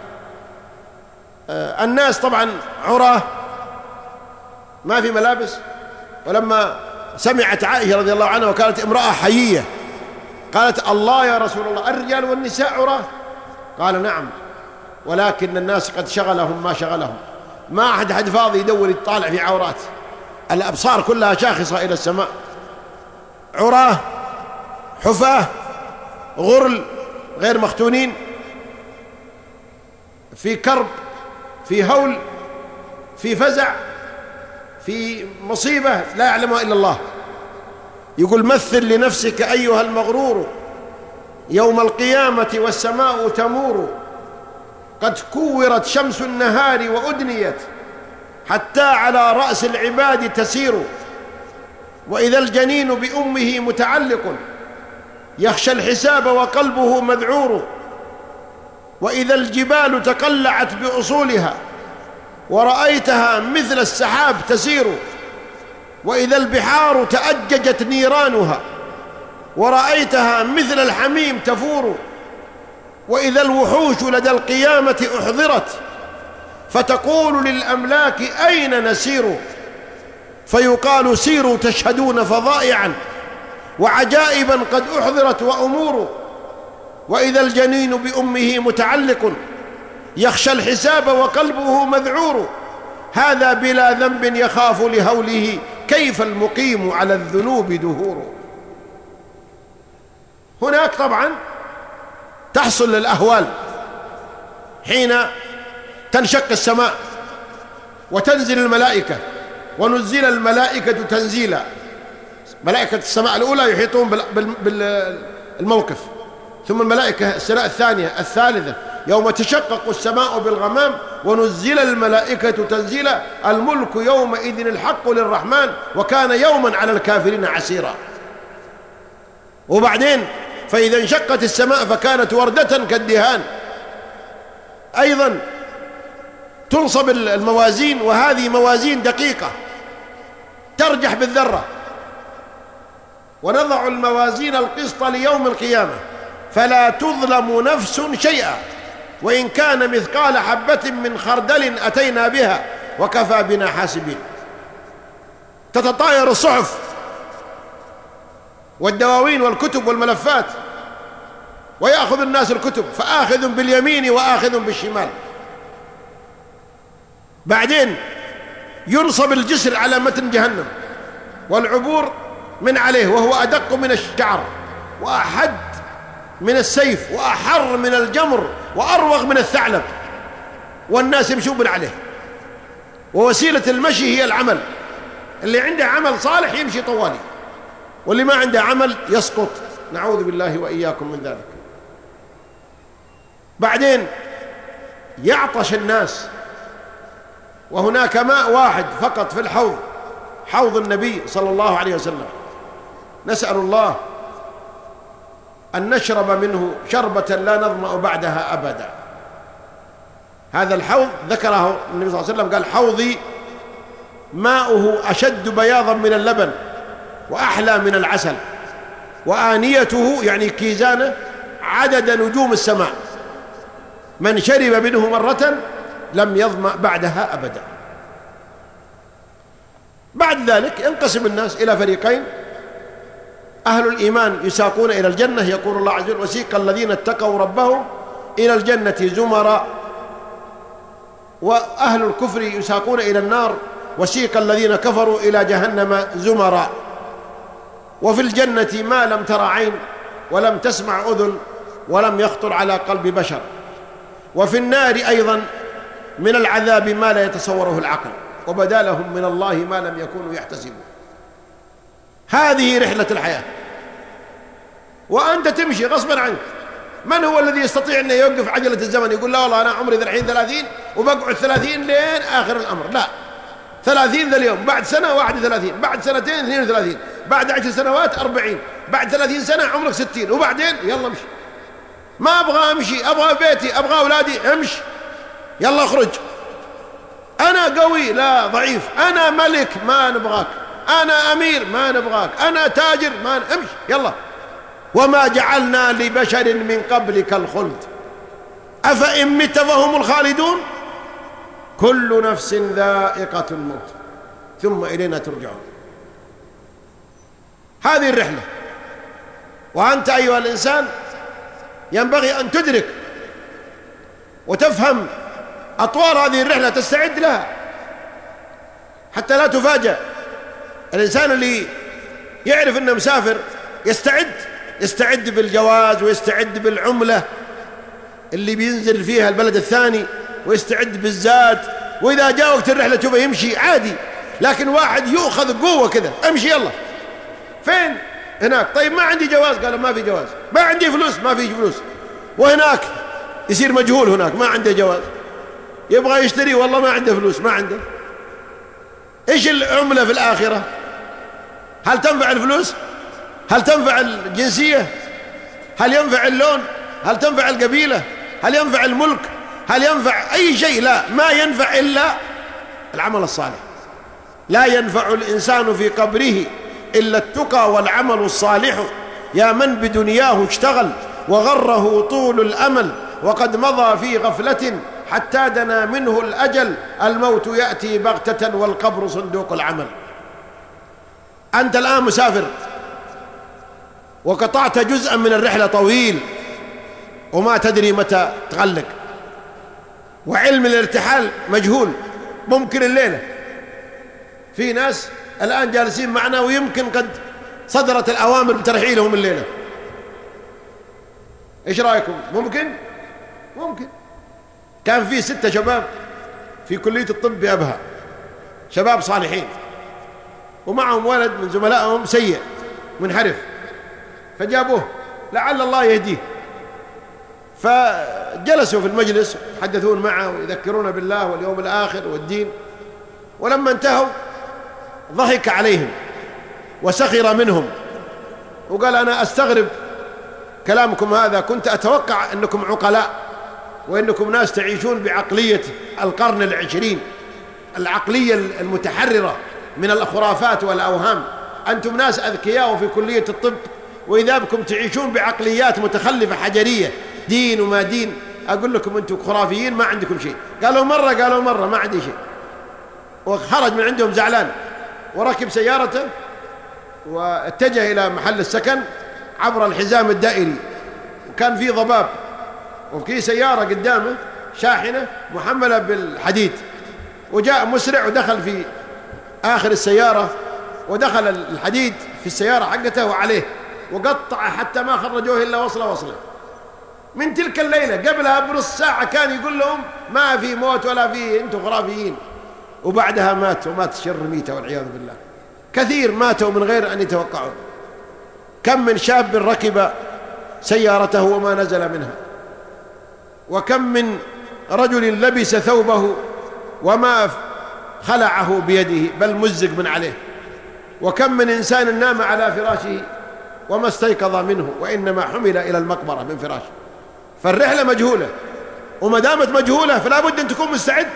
الناس طبعا عراه ما في ملابس. ولما سمعت عائشة رضي الله عنها وكانت امرأة حيية قالت: الله يا رسول الله، الرجال والنساء عراه؟ قال: نعم، ولكن الناس قد شغلهم ما شغلهم، ما أحد فاضي يدور يطالع في عورات، الأبصار كلها شاخصة إلى السماء. عراه حفاة غرل غير مختونين، في كرب، في هول، في فزع، في مصيبة لا يعلمها إلا الله. يقول: مثل لنفسك أيها المغرور يوم القيامة والسماء تمور، قد كورت شمس النهار وأدنيت حتى على رأس العباد تسير، وإذا الجنين بأمه متعلق يخشى الحساب وقلبه مذعور، وإذا الجبال تقلعت بأصولها ورأيتها مثل السحاب تسير، وإذا البحار تأججت نيرانها ورأيتها مثل الحميم تفور، وإذا الوحوش لدى القيامة أحضرت فتقول للأملاك أين نسير، فيقال: سيروا تشهدون فضائعا وعجائبا قد أحضرت وأمور، وإذا الجنين بأمه متعلق يخشى الحساب وقلبه مذعور، هذا بلا ذنب يخاف لهوله كيف المقيم على الذنوب دهور. هناك طبعا تحصل الأهوال حين تنشق السماء وتنزل الملائكة، ونزل الملائكة تنزيلا. ملائكة السماء الأولى يحيطون بالموقف، ثم الملائكة السماء الثانية الثالثة يوم تشقق السماء بالغمام ونزل الملائكة تنزيلا، الملك يومئذ الحق للرحمن وكان يوما على الكافرين عسيرا. وبعدين فإذا انشقت السماء فكانت وردة كالدهان. أيضا تنصب الموازين، وهذه موازين دقيقة ترجح بالذرة. ونضع الموازين القسط ليوم القيامة فلا تظلم نفس شيئا وإن كان مثقال حبة من خردل أتينا بها وكفى بنا حاسبين. تتطاير الصحف والدواوين والكتب والملفات، ويأخذ الناس الكتب، فآخذ باليمين وآخذ بالشمال. بعدين ينصب الجسر على متن جهنم والعبور من عليه، وهو أدق من الشعر وأحد من السيف وأحر من الجمر وأروغ من الثعلب، والناس يمشون عليه. ووسيلة المشي هي العمل، اللي عنده عمل صالح يمشي طوالي، واللي ما عنده عمل يسقط، نعوذ بالله وإياكم من ذلك. بعدين يعطش الناس، وهناك ماء واحد فقط في الحوض، حوض النبي صلى الله عليه وسلم، نسأل الله أن نشرب منه شربة لا نظمأ بعدها أبدا. هذا الحوض ذكره النبي صلى الله عليه وسلم، قال: حوضي ماؤه أشد بياضا من اللبن وأحلى من العسل، وآنيته يعني كيزانه عدد نجوم السماء، من شرب منه مرة لم يظمأ بعدها أبدا. بعد ذلك ينقسم الناس إلى فريقين: أهل الإيمان يساقون إلى الجنة، يقول الله عز وجل: وسيق الذين اتقوا ربهم إلى الجنة زمرا، وأهل الكفر يساقون إلى النار، وسيق الذين كفروا إلى جهنم زمرا. وفي الجنة ما لم تر عين ولم تسمع أذن ولم يخطر على قلب بشر، وفي النار أيضا من العذاب ما لا يتصوره العقل، وبدا لهم من الله ما لم يكونوا يحتسبون. هذه رحلة الحياة، وأنت تمشي غصبا عنك. من هو الذي يستطيع أن يوقف عجلة الزمن يقول: لا والله أنا عمري الحين 30 وبقعد 30 لين آخر الأمر؟ لا، 30 ذا اليوم، بعد سنة 31، بعد سنتين 32، بعد 10 سنوات 40، بعد 30 سنة عمرك 60، وبعدين يلا امشي. ما أبغى أمشي، أبغى بيتي، أبغى أولادي. امشي يلا اخرج. أنا قوي لا ضعيف، أنا ملك ما نبغاك، أنا أمير ما نبغاك، أنا تاجر ما امشي يلا. وما جعلنا لبشر من قبلك الخلد أفإن مت فهم الخالدون كل نفس ذائقة الموت ثم إلينا ترجعون. هذه الرحلة، وأنت أيها الإنسان ينبغي أن تدرك وتفهم أطوار هذه الرحلة، تستعد لها حتى لا تفاجأ. الإنسان اللي يعرف أنه مسافر يستعد بالجواز، ويستعد بالعملة اللي بينزل فيها البلد الثاني، ويستعد بالزاد، وإذا جاء وقت الرحلة تبغى يمشي عادي. لكن واحد يؤخذ قوة كذا، امشي يلا. فين؟ هناك. طيب ما عندي جواز، قال ما في جواز. ما عندي فلوس، ما في فلوس. وهناك يصير مجهول، هناك ما عنده جواز، يبغى يشتري والله ما عنده فلوس، ما عنده. ايش العملة في الآخرة؟ هل تنفع الفلوس؟ هل تنفع الجنسية؟ هل ينفع اللون؟ هل تنفع القبيلة؟ هل ينفع الملك؟ هل ينفع أي شيء؟ لا، ما ينفع إلا العمل الصالح. لا ينفع الإنسان في قبره إلا التقى والعمل الصالح، يا من بدنياه اشتغل وغره طول الأمل، وقد مضى في غفلة حتى دنا منه الأجل، الموت يأتي بغتة والقبر صندوق العمل. أنت الآن مسافر وقطعت جزءا من الرحلة طويل وما تدري متى تغلق، وعلم الارتحال مجهول، ممكن الليلة. في ناس الآن جالسين معنا ويمكن قد صدرت الأوامر بترحيلهم الليلة. إيش رأيكم؟ ممكن. كان في 6 شباب في كلية الطب بأبها، شباب صالحين، ومعهم ولد من زملائهم سيء منحرف، فجابوه لعل الله يهديه. فجلسوا في المجلس يتحدثون معه ويذكرون بالله واليوم الآخر والدين، ولما انتهوا ضحك عليهم وسخر منهم وقال أنا أستغرب كلامكم هذا، كنت أتوقع أنكم عقلاء وأنكم ناس تعيشون بعقلية القرن العشرين، العقلية المتحررة من الخرافات والأوهام. أنتم ناس أذكياء في كلية الطب، وإذا بكم تعيشون بعقليات متخلفة حجرية، دين وما دين. أقول لكم أنتم خرافيين ما عندكم شيء. قالوا مرة ما عندي شيء. وخرج من عندهم زعلان وركب سيارته واتجه إلى محل السكن عبر الحزام الدائري، وكان في ضباب، وفي سيارة قدامه شاحنة محملة بالحديد، وجاء مسرع ودخل في آخر السيارة، ودخل الحديد في السيارة حقته وعليه، وقطع حتى ما خرجوه إلا وصلة. من تلك الليلة قبلها بنص ساعة كان يقول لهم ما في موت ولا في، أنتم خرافيين. وبعدها مات شر ميتة والعياذ بالله. كثير ماتوا من غير أن يتوقعوا. كم من شاب ركب سيارته وما نزل منها، وكم من رجل لبس ثوبه وما خلعه بيده بل مزق من عليه، وكم من إنسان نام على فراشه وما استيقظ منه وإنما حمل إلى المقبرة من فراشه. فالرحلة مجهولة، وما دامت مجهولة فلا بد أن تكون مستعد.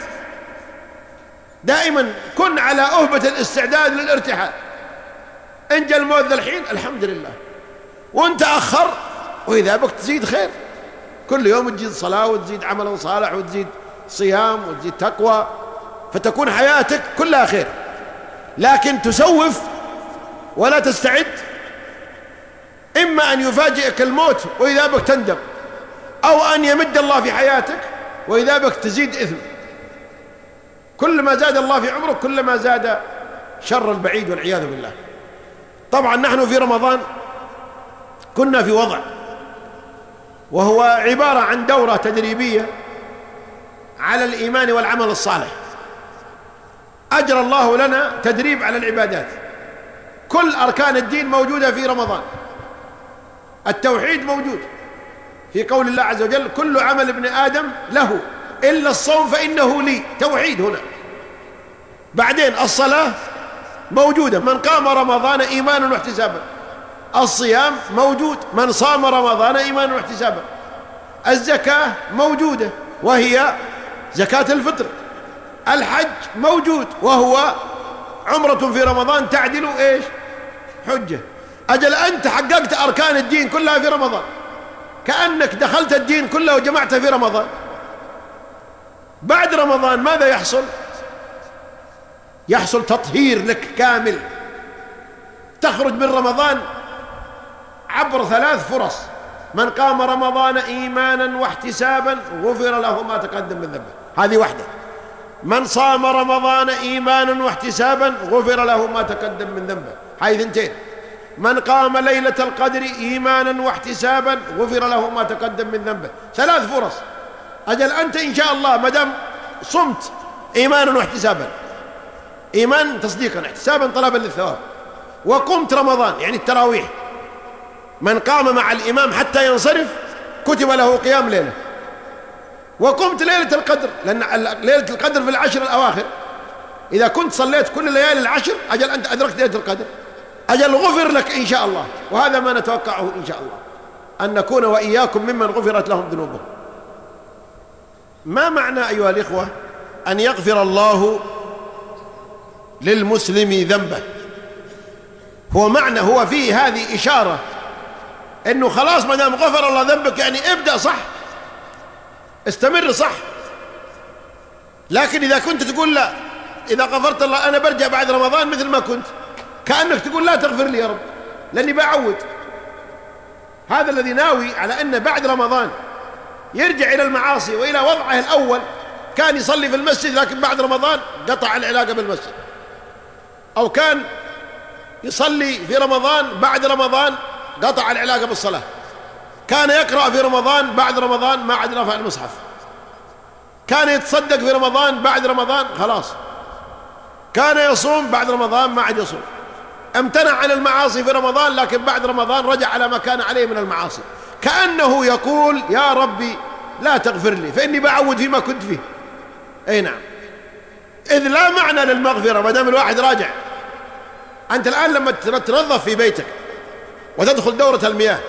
دائما كن على أهبة الاستعداد للارتحال. إن جاء الموت ذا الحين الحمد لله، وانت أخر وإذا بك تزيد خير. كل يوم تزيد صلاة وتزيد عمل صالح وتزيد صيام وتزيد تقوى، فتكون حياتك كلها خير. لكن تسوف ولا تستعد، إما أن يفاجئك الموت وإذا بك تندم، أو أن يمد الله في حياتك وإذا بك تزيد إثم. كل ما زاد الله في عمرك كل ما زاد شر البعيد والعياذ بالله. طبعا نحن في رمضان كنا في وضع، وهو عبارة عن دورة تدريبية على الإيمان والعمل الصالح. أجرى الله لنا تدريب على العبادات. كل أركان الدين موجودة في رمضان. التوحيد موجود في قول الله عز وجل كل عمل ابن آدم له إلا الصوم فإنه لي. توحيد هنا. بعدين الصلاة موجودة، من قام رمضان إيمانا واحتسابا. الصيام موجود، من صام رمضان إيمانا واحتسابا. الزكاة موجودة وهي زكاة الفطر. الحج موجود وهو عمرة في رمضان تعدل إيش؟ حجة. أجل أنت حققت أركان الدين كلها في رمضان، كأنك دخلت الدين كله وجمعته في رمضان. بعد رمضان ماذا يحصل؟ يحصل تطهير لك كامل، تخرج من رمضان عبر 3 فرص. من قام رمضان إيمانا واحتسابا غفر له ما تقدم من ذنبه، هذه واحدة. من صام رمضان إيمانا واحتسابا غفر له ما تقدم من ذنبه، هذه 2. من قام ليلة القدر إيمانا واحتسابا غفر له ما تقدم من ذنبه، 3 فرص. أجل أنت إن شاء الله ما دام صمت إيمانا واحتسابا، إيمان تصديقا، احتسابا طلبا للثواب، وقمت رمضان يعني التراويح، من قام مع الإمام حتى ينصرف كتب له قيام ليلة، وقمت ليلة القدر، لأن ليلة القدر في العشر الأواخر، إذا كنت صليت كل ليالي العشر أجل أنت أدركت ليلة القدر، أجل غفر لك إن شاء الله. وهذا ما نتوقعه إن شاء الله، أن نكون وإياكم ممن غفرت لهم ذنوبهم. ما معنى أيها الإخوة أن يغفر الله للمسلم ذنبه؟ هو معنى، هو فيه هذه إشارة إنه خلاص ما دام غفر الله ذنبك يعني ابدأ صح، استمر صح. لكن إذا كنت تقول لا، إذا غفرت الله أنا برجع بعد رمضان مثل ما كنت، كأنك تقول لا تغفر لي يا رب لأني بعود. هذا الذي ناوي على أن بعد رمضان يرجع إلى المعاصي وإلى وضعه الأول، كان يصلي في المسجد لكن بعد رمضان قطع العلاقة بالمسجد، أو كان يصلي في رمضان بعد رمضان قطع العلاقة بالصلاة، كان يقرأ في رمضان بعد رمضان ما عاد رفع المصحف، كان يتصدق في رمضان بعد رمضان خلاص، كان يصوم بعد رمضان ما عاد يصوم، امتنع عن المعاصي في رمضان لكن بعد رمضان رجع على ما كان عليه من المعاصي، كأنه يقول يا ربي لا تغفر لي فإني بعود فيما كنت فيه. أي نعم، إذ لا معنى للمغفرة ما دام الواحد راجع. أنت الآن لما تنظف في بيتك وتدخل دورة المياه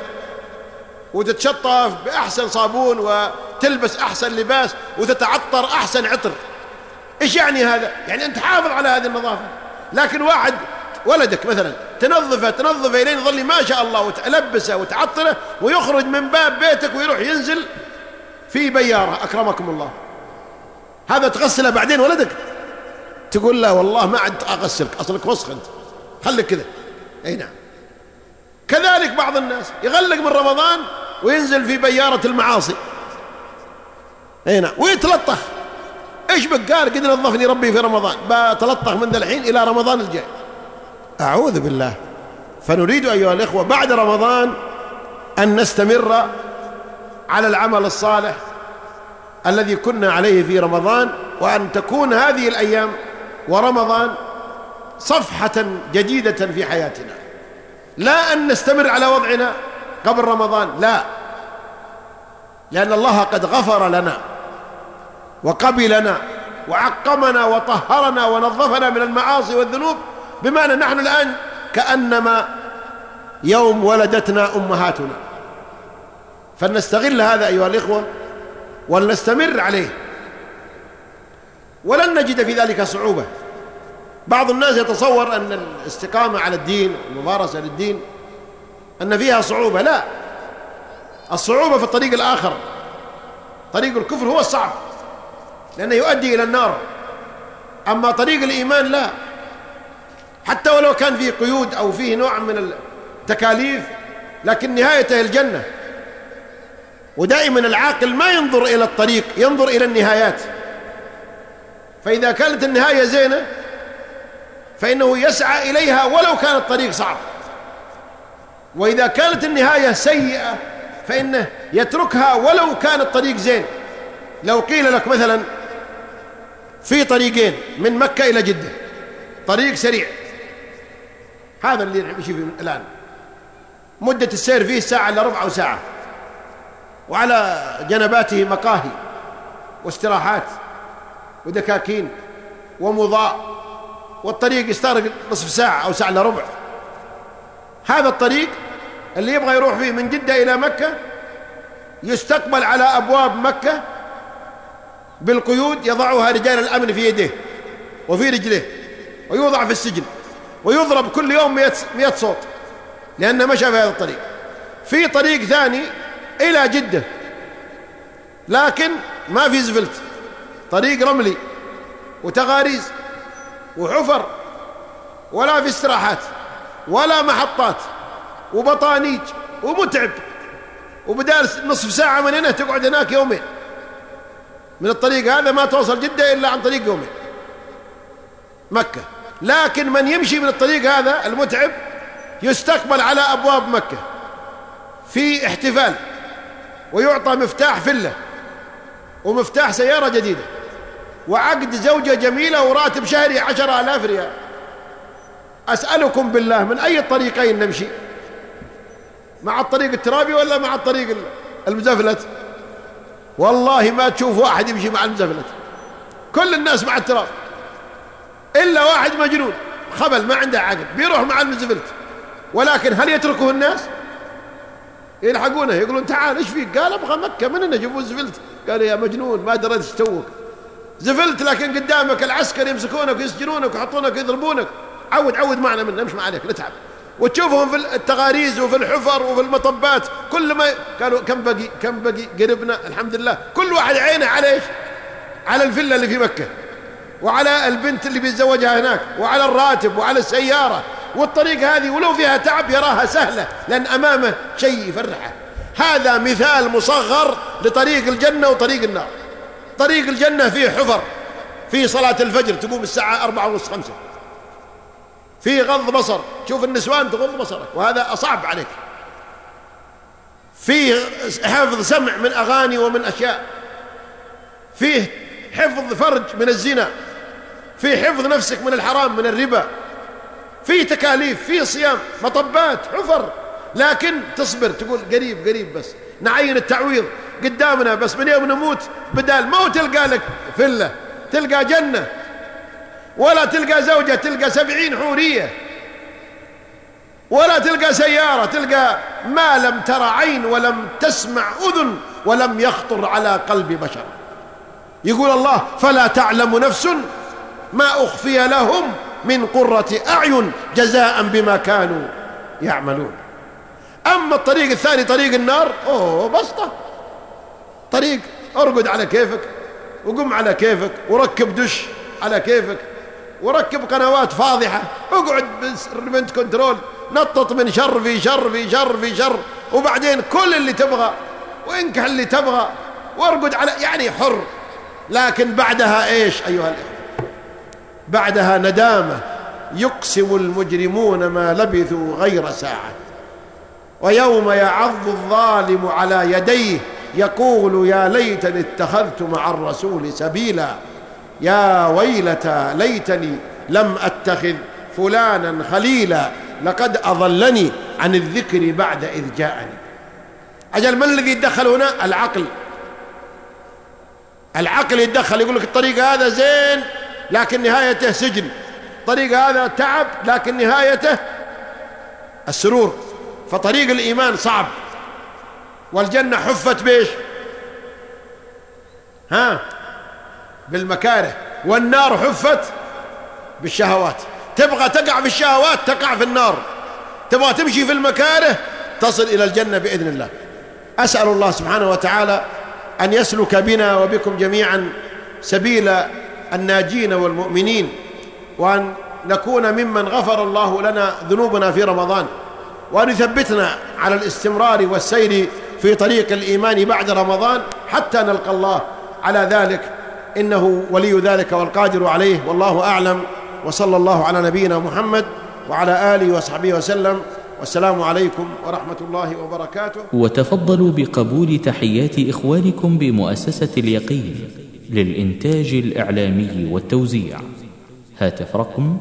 وتتشطف بأحسن صابون وتلبس أحسن لباس وتتعطر أحسن عطر، إيش يعني هذا؟ يعني أنت حافظ على هذه النظافة. لكن واحد ولدك مثلا تنظفه إلين يظل ما شاء الله وتلبسه وتعطره ويخرج من باب بيتك ويروح ينزل في بيارة أكرمكم الله، هذا تغسله بعدين ولدك؟ تقول لا والله ما عاد أغسلك، أصلك وسخ أنت، خليك كذا. أي نعم. كذلك بعض الناس يغلق من رمضان وينزل في بيارة المعاصي. أي نعم، ويتلطخ. إيش بك؟ قال قد نظفني ربي في رمضان، بتلطخ من ذا الحين إلى رمضان الجاي. أعوذ بالله. فنريد أيها الإخوة بعد رمضان أن نستمر على العمل الصالح الذي كنا عليه في رمضان، وأن تكون هذه الأيام ورمضان صفحة جديدة في حياتنا، لا أن نستمر على وضعنا قبل رمضان، لا، لأن الله قد غفر لنا وقبلنا وعقمنا وطهرنا ونظفنا من المعاصي والذنوب، بمعنى نحن الآن كأنما يوم ولدتنا أمهاتنا. فلنستغل هذا أيها الإخوة ولنستمر عليه، ولن نجد في ذلك صعوبة. بعض الناس يتصور أن الاستقامة على الدين والممارسة للدين أن فيها صعوبة، لا، الصعوبة في الطريق الآخر، طريق الكفر هو الصعب لأنه يؤدي إلى النار، أما طريق الإيمان لا، حتى ولو كان فيه قيود أو فيه نوع من التكاليف لكن نهايته الجنة. ودائما العاقل ما ينظر إلى الطريق، ينظر إلى النهايات، فإذا كانت النهاية زينة فإنه يسعى إليها ولو كان الطريق صعب، وإذا كانت النهاية سيئة فإنه يتركها ولو كان الطريق زين. لو قيل لك مثلا في طريقين من مكة إلى جدة، طريق سريع، هذا اللي نمشي فيه الآن، مدة السير فيه ساعة إلا ربع أو ساعة، وعلى جنباته مقاهي واستراحات ودكاكين ومضاء والطريق يستغرق نصف ساعة أو ساعة إلا ربع. هذا الطريق اللي يبغى يروح فيه من جدة إلى مكة يستقبل على أبواب مكة بالقيود يضعها رجال الأمن في يديه وفي رجليه، ويوضع في السجن ويضرب كل يوم 100 صوت لأنه مشى في هذا الطريق. في طريق ثاني إلى جدة لكن ما في زفلت، طريق رملي وتغاريز وحفر، ولا في استراحات ولا محطات، وبطانيج ومتعب، وبدال نصف ساعة من هنا تقعد هناك يومين. من الطريق هذا ما توصل جدة إلا عن طريق يومين مكة. لكن من يمشي من الطريق هذا المتعب يستقبل على أبواب مكة في احتفال، ويعطى مفتاح فلة ومفتاح سيارة جديدة وعقد زوجة جميلة وراتب شهري 10,000 ريال. أسألكم بالله من أي الطريقين نمشي؟ مع الطريق الترابي ولا مع الطريق المزفلت؟ والله ما تشوف واحد يمشي مع المزفلت، كل الناس مع التراب إلا واحد مجنون خبل ما عنده عقل بيروح مع المزفلت. ولكن هل يتركه الناس؟ يلحقونه يقولون تعال ايش فيك؟ قال ابغى مكة. من هنا جابوه زفلت؟ قال يا مجنون ما دريت ايش توك زفلت، لكن قدامك العسكر يمسكونك ويسجنونك ويحطونك ويضربونك. عود معنا منه، نمشي عليك نتعب. وتشوفهم في التغاريز وفي الحفر وفي المطبات، كل ما قالوا كم بقي قربنا الحمد لله. كل واحد عينه على ايش؟ على الفيلا اللي في مكة، وعلى البنت اللي بيتزوجها هناك، وعلى الراتب، وعلى السيارة. والطريق هذه ولو فيها تعب يراها سهلة لأن أمامه شيء يفرحه. هذا مثال مصغر لطريق الجنة وطريق النار. طريق الجنة فيه حفر، فيه صلاة الفجر تقوم الساعة 4:30 5، فيه غض بصر، تشوف النسوان تغض بصرك وهذا أصعب عليك، فيه حفظ سمع من أغاني ومن أشياء، فيه حفظ فرج من الزنا، فيه حفظ نفسك من الحرام من الربا، فيه تكاليف، فيه صيام، مطبات، حفر. لكن تصبر تقول قريب بس نعين التعويض قدامنا، بس من يوم نموت بدال ما تلقى لك فلة تلقى جنة، ولا تلقى زوجة تلقى 70 حورية، ولا تلقى سيارة تلقى ما لم تر عين ولم تسمع أذن ولم يخطر على قلب بشر. يقول الله فلا تعلم نفس ما أخفي لهم من قرة أعين جزاء بما كانوا يعملون. أما الطريق الثاني طريق النار بسطة، طريق أرقد على كيفك وقم على كيفك وركب دش على كيفك وركب قنوات فاضحة، اقعد بالريموت كنترول نطط من شر في شر في شر في شر، وبعدين كل اللي تبغى وانكح اللي تبغى وارقد على يعني حر. لكن بعدها ايش أيها الإخوة؟ بعدها ندامة يقسم المجرمون ما لبثوا غير ساعة، ويوم يعض الظالم على يديه يقول يا ليتني اتخذت مع الرسول سبيلا، يا ويلتى ليتني لم أتخذ فلانا خليلا لقد أضلني عن الذكر بعد إذ جاءني. أجل من الذي يتدخل هنا؟ العقل يتدخل، يقول لك الطريق هذا زين لكن نهايته سجن، طريق هذا تعب لكن نهايته السرور. فطريق الإيمان صعب، والجنة حفت بيش بالمكاره، والنار حفت بالشهوات. تبغى تقع في الشهوات تقع في النار، تبغى تمشي في المكاره تصل إلى الجنة بإذن الله. أسأل الله سبحانه وتعالى أن يسلك بنا وبكم جميعا سبيل الناجين والمؤمنين، وأن نكون ممن غفر الله لنا ذنوبنا في رمضان، وأن يثبتنا على الاستمرار والسير في طريق الإيمان بعد رمضان حتى نلقى الله على ذلك، إنه ولي ذلك والقادر عليه، والله أعلم. وصلى الله على نبينا محمد وعلى آله وصحبه وسلم، والسلام عليكم ورحمة الله وبركاته. وتفضلوا بقبول تحيات إخوانكم بمؤسسة اليقين للإنتاج الإعلامي والتوزيع. هاتف رقم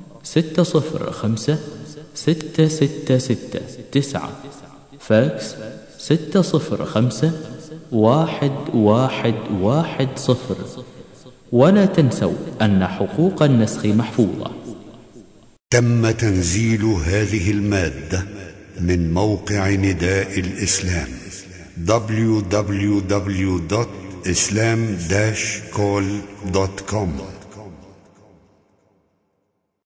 605 666 9، فاكس 605 1110. ولا تنسوا أن حقوق النسخ محفوظة. تم تنزيل هذه المادة من موقع نداء الإسلام www.islam-call.com